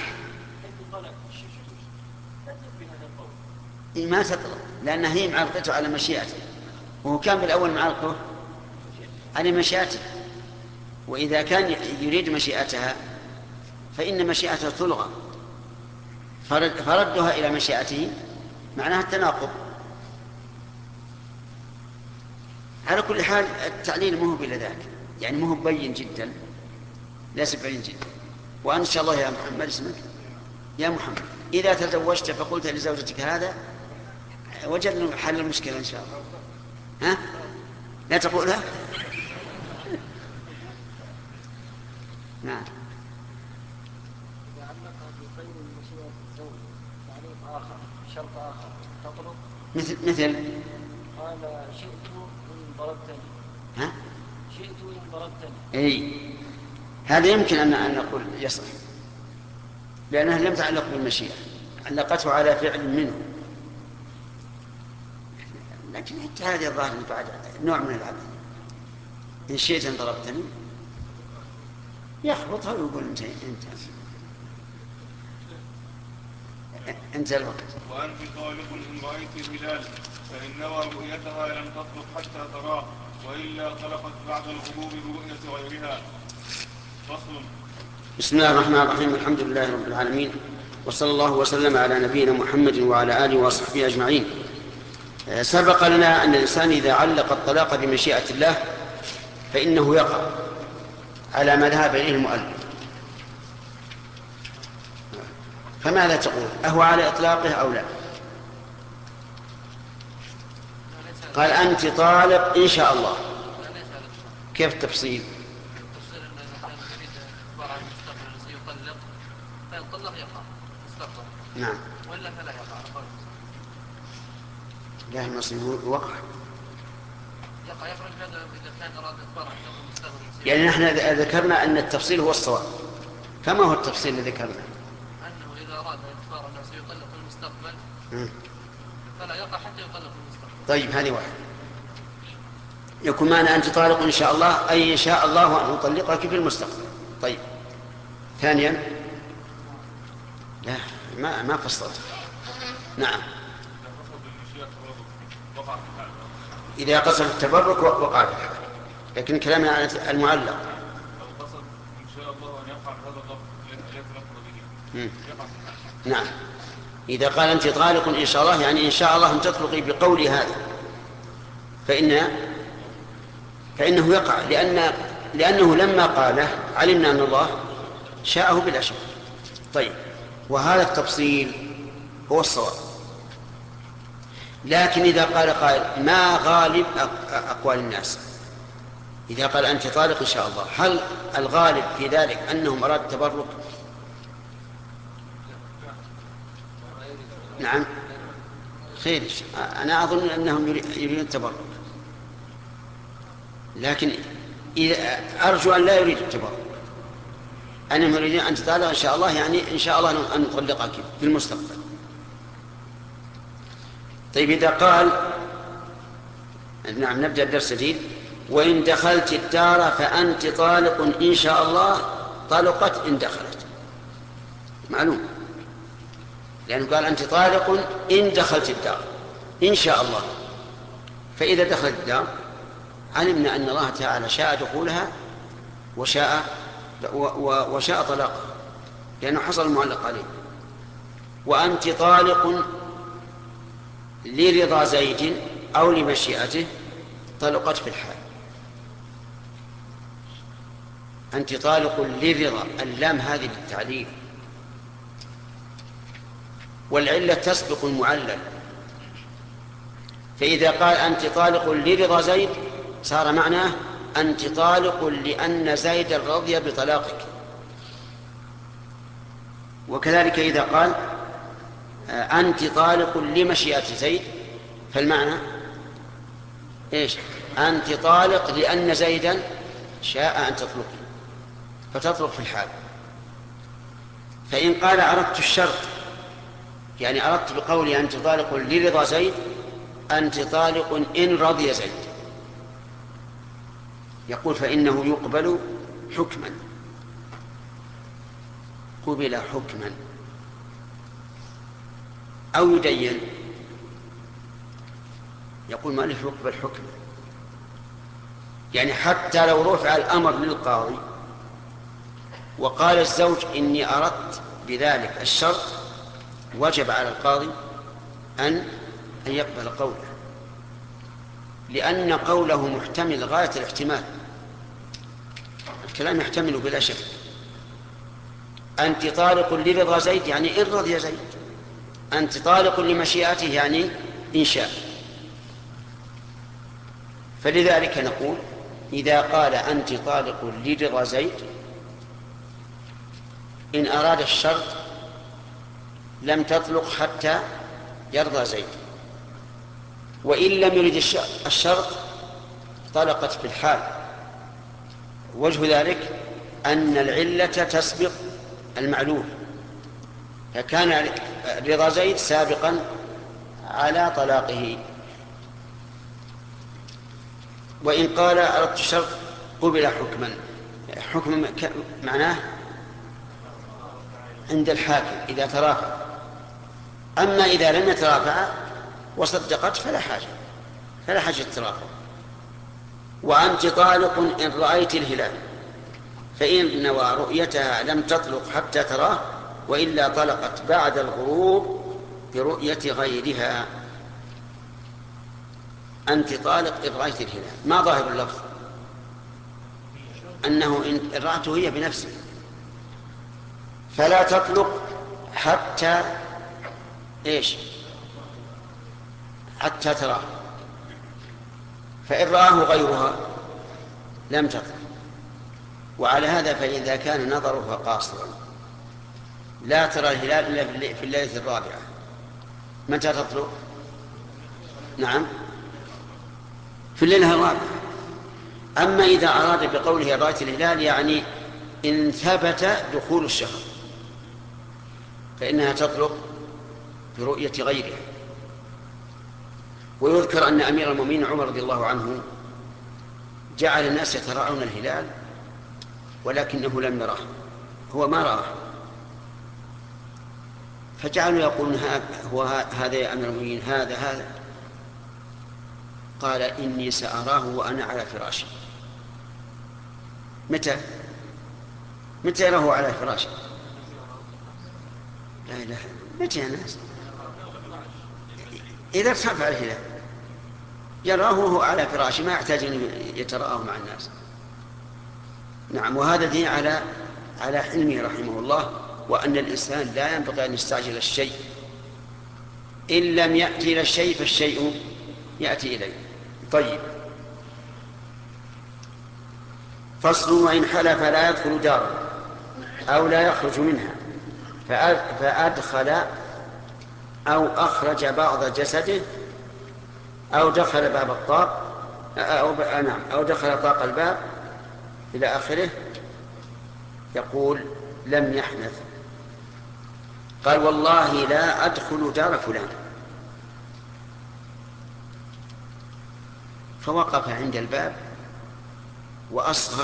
[SPEAKER 1] ما تطلق لأنها هي معلقته على مشيئته، وهو كان بالأول معلقه على مشيئته، وإذا كان يريد مشيئتها فإن مشيئته تلغى، فردها إلى مشيئته معناها التناقض. على كل حال التعليل مو بلا ذاك، يعني مو بين جدا، ليس بين جدا. وأن شاء الله يا محمد اسمك يا محمد إذا تزوجت فقلت لزوجتك هذا وجدنا حل المشكلة إن شاء الله. ها؟ لا تقولها؟ نعم.
[SPEAKER 3] إذا علق بقيد مشيئة الزوج تعليق آخر شرط آخر تطلق
[SPEAKER 1] مثل مثل
[SPEAKER 3] قال شئت إن ضربتني.
[SPEAKER 1] ها؟
[SPEAKER 3] شئت إن ضربتني.
[SPEAKER 1] اي هذا يمكن ان ان نقول يصح، لانها لم تعلق بالمشيئه، علقته على فعل منه. لكن حتى هذه الظاهر بعد نوع من العبث. ان شئت ان ضربتني يخبطها ويقول انت انت انت الوقت.
[SPEAKER 5] وأنت طالق إن رأيت الهلال فإن نوى رؤيتها لم تطلق حتى تراه، وإلا طلقت بعد الغروب برؤية غيرها. فصل.
[SPEAKER 1] بسم الله الرحمن الرحيم. الحمد لله رب العالمين، وصلى الله وسلم على نبينا محمد وعلى آله وصحبه أجمعين. سبق لنا أن الإنسان إذا علق الطلاق بمشيئة الله فإنه يقع على ما ذهب إليه المؤلف. فماذا تقول؟ أهو على إطلاقه أو لا؟ قال أنت طالق إن شاء الله. كيف التفصيل؟
[SPEAKER 4] التفصيل أن الإنسان يريد إخبار عن المستقبل سيطلق فيطلق يقع مستقبل.
[SPEAKER 1] نعم.
[SPEAKER 4] وإلا فلا يقع على قول
[SPEAKER 1] لا المصير وقع.
[SPEAKER 4] يقع يخرج هذا إذا كان أراد إخبار عن المستقبل.
[SPEAKER 1] يعني نحن ذكرنا أن التفصيل هو الصواب. فما هو التفصيل الذي ذكرنا؟
[SPEAKER 4] أنه إذا أراد إخبار أنه سيطلق في المستقبل فلا يقع حتى يطلق في المستقبل.
[SPEAKER 1] طيب هذه واحد. يكون معنى أنت طالق إن شاء الله أي إن شاء الله أن أطلقك في المستقبل. طيب ثانيا لا ما ما فصلت. نعم. إذا قصد التبرك وقع في الحال، لكن كلامنا عن المعلق.
[SPEAKER 5] لو قصد إن شاء الله أن يقع بهذا اللفظ الذي يتلفظ به يقع في الحال.
[SPEAKER 1] نعم. إذا قال أنت طالق إن شاء الله يعني إن شاء الله أن تطلقي بقول هذا فإن فإنه يقع، لأن لأنه لما قاله علمنا أن الله شاءه بلا شك. طيب وهذا التفصيل هو الصواب. لكن إذا قال قائل ما غالب أقوال الناس؟ إذا قال أنت طالق إن شاء الله هل الغالب في ذلك أنهم أراد التبرك؟ نعم خير. أنا أظن أنهم يريدون التبرك، لكن أرجو أن لا يريد التبرك، أنهم يريدون أن تطالق إن شاء الله يعني إن شاء الله أن نطلقك في المستقبل. طيب إذا قال نعم نبدأ الدرس الجديد. وإن دخلت الدار فأنت طالق إن شاء الله طلقت إن دخلت، معلوم، لأنه قال أنت طالق إن دخلت الدار إن شاء الله. فإذا دخلت الدار علمنا أن الله تعالى شاء دخولها وشاء وشاء طلاقها، لأنه حصل المعلق عليه. وأنت طالق لرضا زيد أو لمشيئته طلقت في الحال. أنت طالق لرضا، اللام هذه للتعليل، والعلة تسبق المعلل. فإذا قال أنت طالق لرضا زيد صار معناه أنت طالق لأن زيد رضي بطلاقك. وكذلك إذا قال أنت طالق لمشيئة زيد فالمعنى إيش؟ أنت طالق لأن زيدا شاء أن تطلقي فتطلق في الحال. فإن قال أردت الشرط يعني أردت بقولي أنت طالق لرضا زيد أنت طالق إن رضي زيد، يقول فإنه يقبل حكما، قبل حكما، أو يدين، يقول مالك يقبل حكما، يعني حتى لو رفع الأمر للقاضي وقال الزوج إني أردت بذلك الشرط وجب على القاضي أن أن يقبل قوله، لأن قوله محتمل غاية الاحتمال، الكلام يحتمل بلا شك. أنت طالق لرضا زيد يعني إن رضي زيد، أنت طالق لمشيئته يعني إن شاء. فلذلك نقول إذا قال أنت طالق لرضا زيد إن أراد الشرط لم تطلق حتى يرضى زيد، وإن لم يرد الشرط طلقت في الحال. وجه ذلك أن العلة تسبق المعلول، فكان رضا زيد سابقا على طلاقه. وإن قال أردت الشرط قبل حكما، حكم معناه عند الحاكم إذا ترافع. أما إذا لم يترافع وصدقت فلا حاجة فلا حاجة الترافع. وأنت طالق إن رأيت الهلال، فإن نوى رؤيتها لم تطلق حتى تراه، وإلا طلقت بعد الغروب برؤية غيرها. أنت طالق إن رأيت الهلال، ما ظاهر اللفظ؟ أنه إن رأته هي بنفسه، فلا تطلق حتى إيش؟ حتى تراه. فإن رآه غيرها لم تطلق. وعلى هذا فإذا كان نظرها قاصرا لا ترى الهلال إلا في الليلة الرابعة، متى تطلق؟ نعم، في الليلة الرابعة. أما إذا أراد بقوله رأيت الهلال يعني إن ثبت دخول الشهر فإنها تطلق برؤية غيرها. ويذكر أن أمير المؤمنين عمر رضي الله عنه جعل الناس يتراءون الهلال ولكنه لم يراه، هو ما راه، فجعلوا يقولون هو هذا يا أمير المؤمنين، هذا هذا قال إني سأراه وأنا على فراشي. متى متى يراه على فراشي؟ لا إله، متى يا ناس؟ إذا ارتفع الهلال يراه وهو على فراشه، ما يحتاج أن يترآه مع الناس. نعم. وهذا دين على على حلمه رحمه الله، وأن الإنسان لا ينبغي أن يستعجل الشيء، إن لم يأتي إلى الشيء فالشيء يأتي إليه. طيب، فصل. وإن حلف لا يدخل داره أو لا يخرج منها فأدخل أو أخرج بعض جسده أو دخل باب الطاق أو, نعم أو دخل طاق الباب إلى آخره، يقول لم يحنث. قال والله لا أدخل دار فلان، فوقف عند الباب وأصغر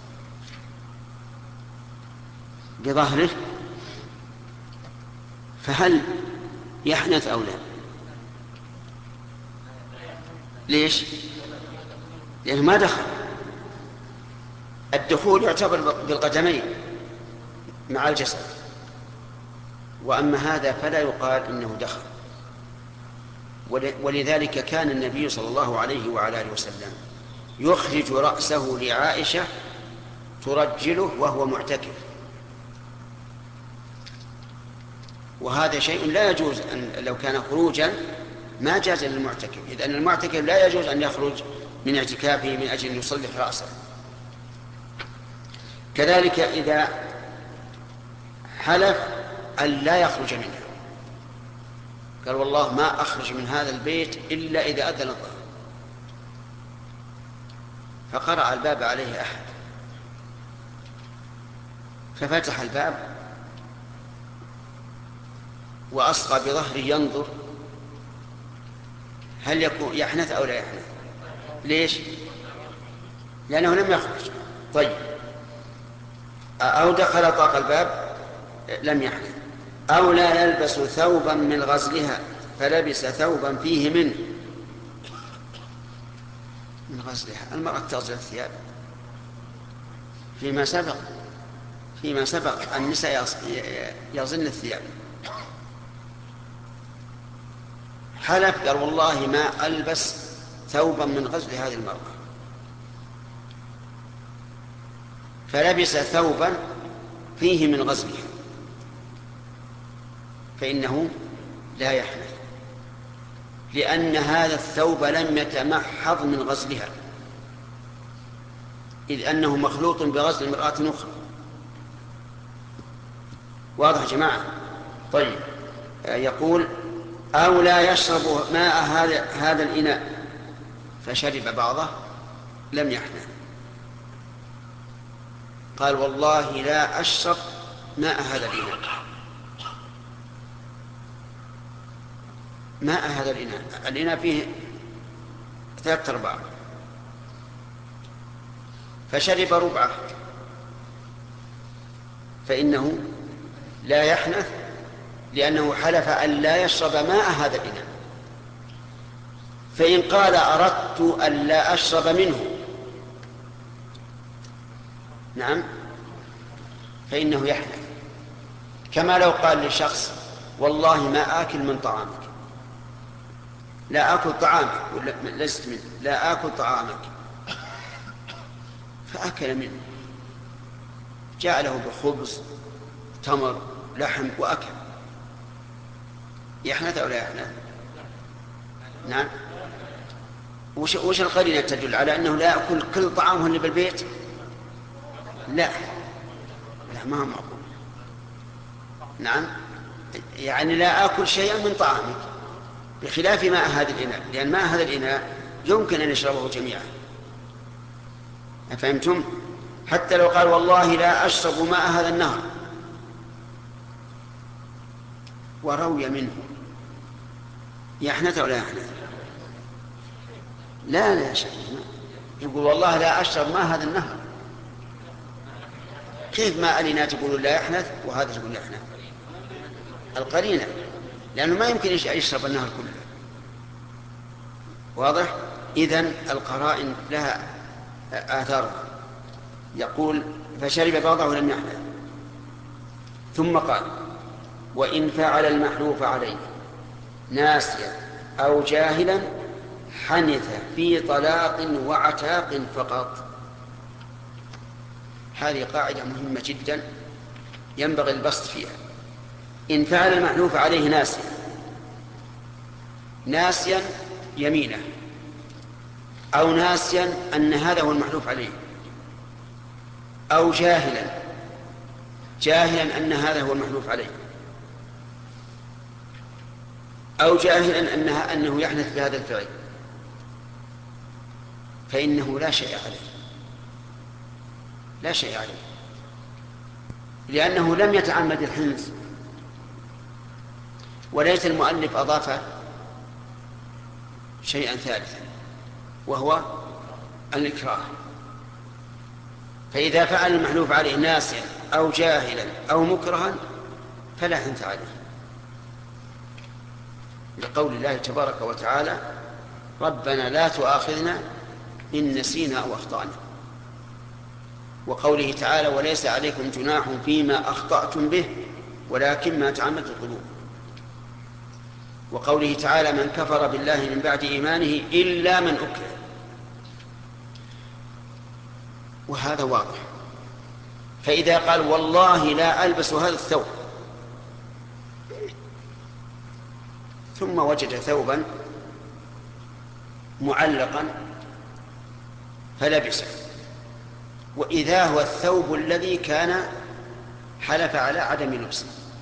[SPEAKER 1] بظهره، فهل يحنث أو لا؟ ليش؟ لأنه ما دخل. الدخول يعتبر بالقدمين مع الجسد، وأما هذا فلا يقال إنه دخل. ولذلك كان النبي صلى الله عليه وعلى آله وسلم يخرج رأسه لعائشة ترجله وهو معتكف، وهذا شيء لا يجوز. أن لو كان خروجا ما جاز للمعتكف، إذ أن المعتكف لا يجوز أن يخرج من اعتكافه من أجل أن يصلح رأسه. كذلك إذا حلف أن لا يخرج منها، قال والله ما أخرج من هذا البيت إلا إذا أذن الظهر، فقرع الباب عليه أحد، ففتح الباب وأصغى بظهره ينظر هل يكون يحنث أو لا يحنث. ليش؟ لأنه لم يخرج. طيب، أو دخل طاق الباب لم يحنث، أو لا يلبس ثوبا من غزلها فلبس ثوبا فيه منه. من غزلها، المرأة تغزل الثياب. فيما سبق فيما سبق النساء يغزلن الثياب. حلف قال والله ما ألبس ثوبا من غزل هذه المرأة، فلبس ثوبا فيه من غزلها، فإنه لا يحنث، لأن هذا الثوب لم يتمحض من غزلها، إذ أنه مخلوط بغزل امرأة أخرى. واضح يا جماعة؟ طيب، يقول أو لا يشرب ماء هذا هذا الإناء فشرب بعضه لم يحنث. قال والله لا أشرب ماء هذا الإناء. ماء هذا الإناء، الإناء فيه ثلاثة أرباع، فشرب ربعه فإنه لا يحنث، لأنه حلف أن لا يشرب ماء هذا الإناء. فإن قال أردت أن لا أشرب منه، نعم، فإنه يحنث. كما لو قال لشخص والله ما آكل من طعامك، لا آكل طعامك، لست منه، لا آكل طعامك، فأكل منه، جاء له بخبز تمر لحم وأكل، يحنث أو لا يحنث؟ نعم. وش, وش القرينة تدل على أنه لا يأكل كل طعامه اللي بالبيت؟ لا لا، ما هو معقول. نعم، يعني لا آكل شيئا من طعامك، بخلاف ماء هذا الإناء، لأن ماء هذا الإناء يمكن أن يشربه جميعا. أفهمتم؟ حتى لو قال والله لا أشرب ماء هذا النهر وروي منه، يحنث أو لا يحنث؟ لا لا شيء، يقول والله لا أشرب ماء هذا النهر. كيف ماء الإناء تقول لا يحنث وهذا تقول يحنث؟ القرينة، لأنه ما يمكن يشرب النهر كله. واضح؟ إذن القرائن لها آثار. يقول فشرب بعضه لم يحنث. ثم قال وإن فعل المحلوف عليه ناسيا أو جاهلا حنث في طلاق وعتاق فقط. هذه قاعدة مهمة جدا ينبغي البسط فيها. إن فعل المحلوف عليه ناسيا، ناسيا يمينه، أو ناسيا أن هذا هو المحلوف عليه، أو جاهلا جاهلا أن هذا هو المحلوف عليه، أو جاهلا أنها أنه يحنث بهذا الفعل، فإنه لا شيء عليه، لا شيء عليه، لأنه لم يتعمد الحنث. وليس المؤلف أضاف شيئا ثالثا وهو الإكراه. فإذا فعل المحلوف عليه ناسيا أو جاهلا أو مكرها فلا حنث عليه، لقول الله تبارك وتعالى ربنا لا تؤاخذنا إن نسينا أو أخطأنا، وقوله تعالى وليس عليكم جناح فيما أخطأتم به ولكن ما تعمدت القلوب، وقوله تعالى من كفر بالله من بعد إيمانه إلا من أكره. وهذا واضح. فإذا قال والله لا ألبس هذا الثوب، ثم وجد ثوبا معلقا فلبسه، وإذا هو الثوب الذي كان حلف على عدم لبسه،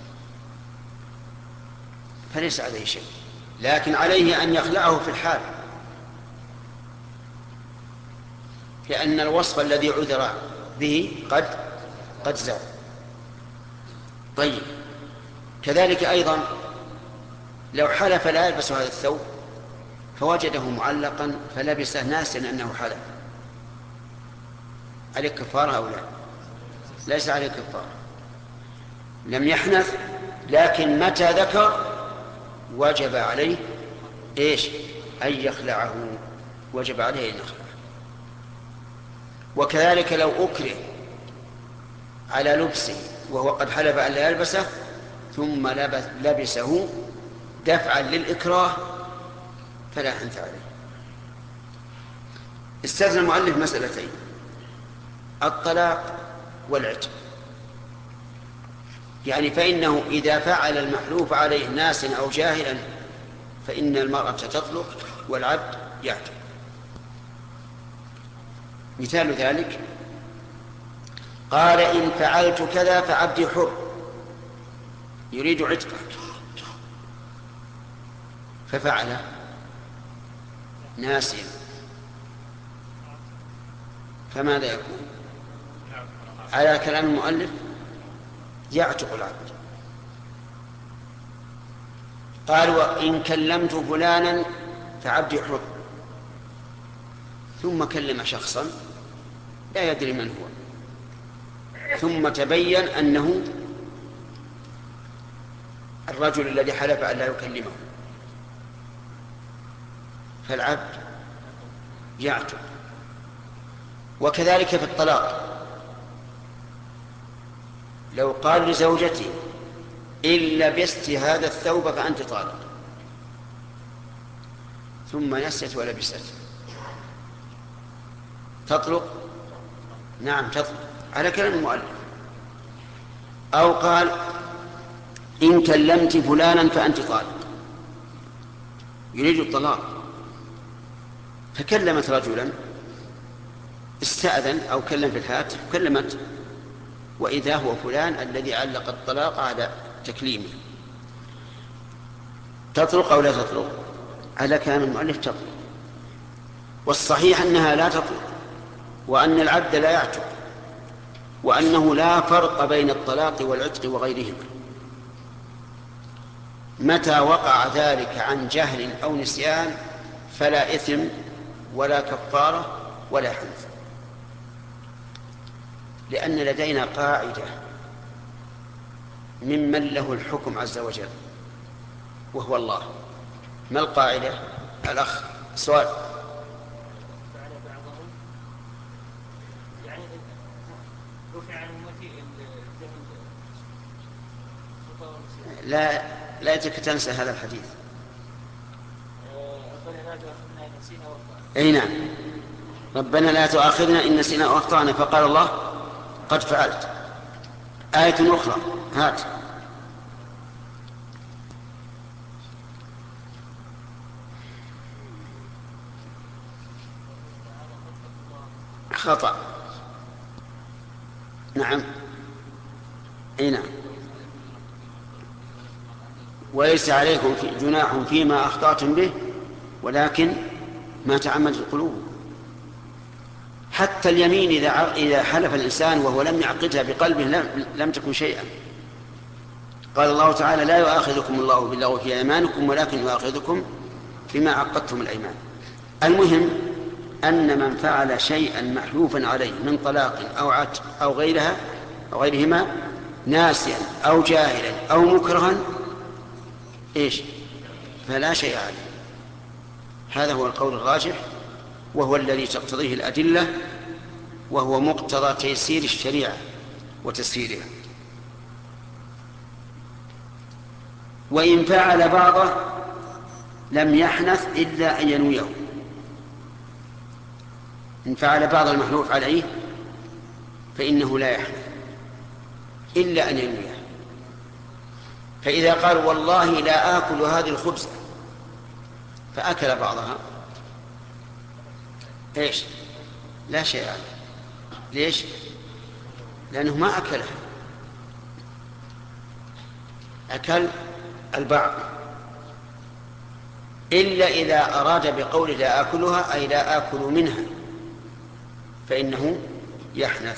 [SPEAKER 1] فليس عليه شيء، لكن عليه أن يخلعه في الحال، لأن الوصف الذي عذر به قد قد زال. طيب، كذلك أيضا لو حلف لا يلبس هذا الثوب فوجده معلقا فلبسه ناسيا أنه حلف، عليه كفارة أو لا؟ ليس عليه كفارة، لم يحنث، لكن متى ذكر وجب عليه إيش؟ أن يخلعه، وجب عليه أن يخلعه. وكذلك لو أكره على لبسه وهو قد حلف أن لا يلبسه ثم لبسه دفعا للإكراه فلا حنث عليه. استثنى المؤلف مسألتين: الطلاق والعتق. يعني فإنه إذا فعل المحلوف عليه ناسا أو جاهلا فإن المرأة تطلق والعبد يعتق. مثال ذلك قال إن فعلت كذا فعبدي حر، يريد عتقه، ففعل ناسيا، فماذا يكون؟ على كلام المؤلف يعتق العبد. قال وإن كلمت فلانا فعبدي حر، ثم كلم شخصا لا يدري من هو، ثم تبين أنه الرجل الذي حلف أن لا يكلمه، فالعبد يعتق. وكذلك في الطلاق، لو قال لزوجتي إن لبست هذا الثوب فأنت طالق، ثم نست ولبست، تطلق؟ نعم تطلق على كلام المؤلف. أو قال إن كلمت فلانا فأنت طالق، يريد الطلاق، فكلمت رجلا، استأذن أو كلم في الهاتف، كلمت، وإذا هو فلان الذي علق الطلاق على تكليمه، تطلق أو لا تطلق؟ على كلام المؤلف تطلق. والصحيح أنها لا تطلق، وأن العبد لا يعتق، وأنه لا فرق بين الطلاق والعتق وغيرهما. متى وقع ذلك عن جهل أو نسيان فلا إثم ولا كفارة ولا حنث، لأن لدينا قاعدة ممن له الحكم عز وجل وهو الله. ما القاعدة؟ الأخ سؤال. لا لا يترك تنسى هذا الحديث. أي نعم، ربنا لا تؤاخذنا إن نسينا أو أخطأنا، فقال الله قد فعلت. آية أخرى هات. خطأ. نعم أي نعم. وليس عليكم في جناح فيما أخطأتم به ولكن ما تعمدت القلوب. حتى اليمين إذا إذا حلف الإنسان وهو لم يعقدها بقلبه لم, لم تكن شيئا. قال الله تعالى لا يؤاخذكم الله باللغو في أيمانكم ولكن يؤاخذكم بما عقدتم الأيمان. المهم أن من فعل شيئا محلوفا عليه من طلاق أو عتق أو غيرها أو غيرهما ناسيا أو جاهلا أو مكرها إيش؟ فلا شيء عليه. هذا هو القول الراجح، وهو الذي تقتضيه الأدلة، وهو مقتضى تيسير الشريعة وتسهيلها. وإن فعل بعضه لم يحنث إلا أن ينويه. إن فعل بعض المحلوف عليه فإنه لا يحنث إلا أن ينويه. فإذا قال والله لا آكل هذه الخبزة فأكل بعضها إيش؟ لا شيء عليه. ليش؟ لأنه ما أكلها، أكل البعض، إلا إذا أراد بقول لا آكلها أي لا آكل منها فإنه يحنث.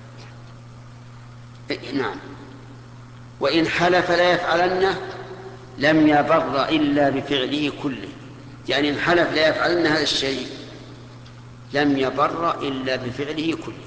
[SPEAKER 1] نعم. وإن حلف لا يفعلنه لم يبر إلا بفعله كله، يعني إن حلف لا يفعلن هذا الشيء لم يبر إلا بفعله كله.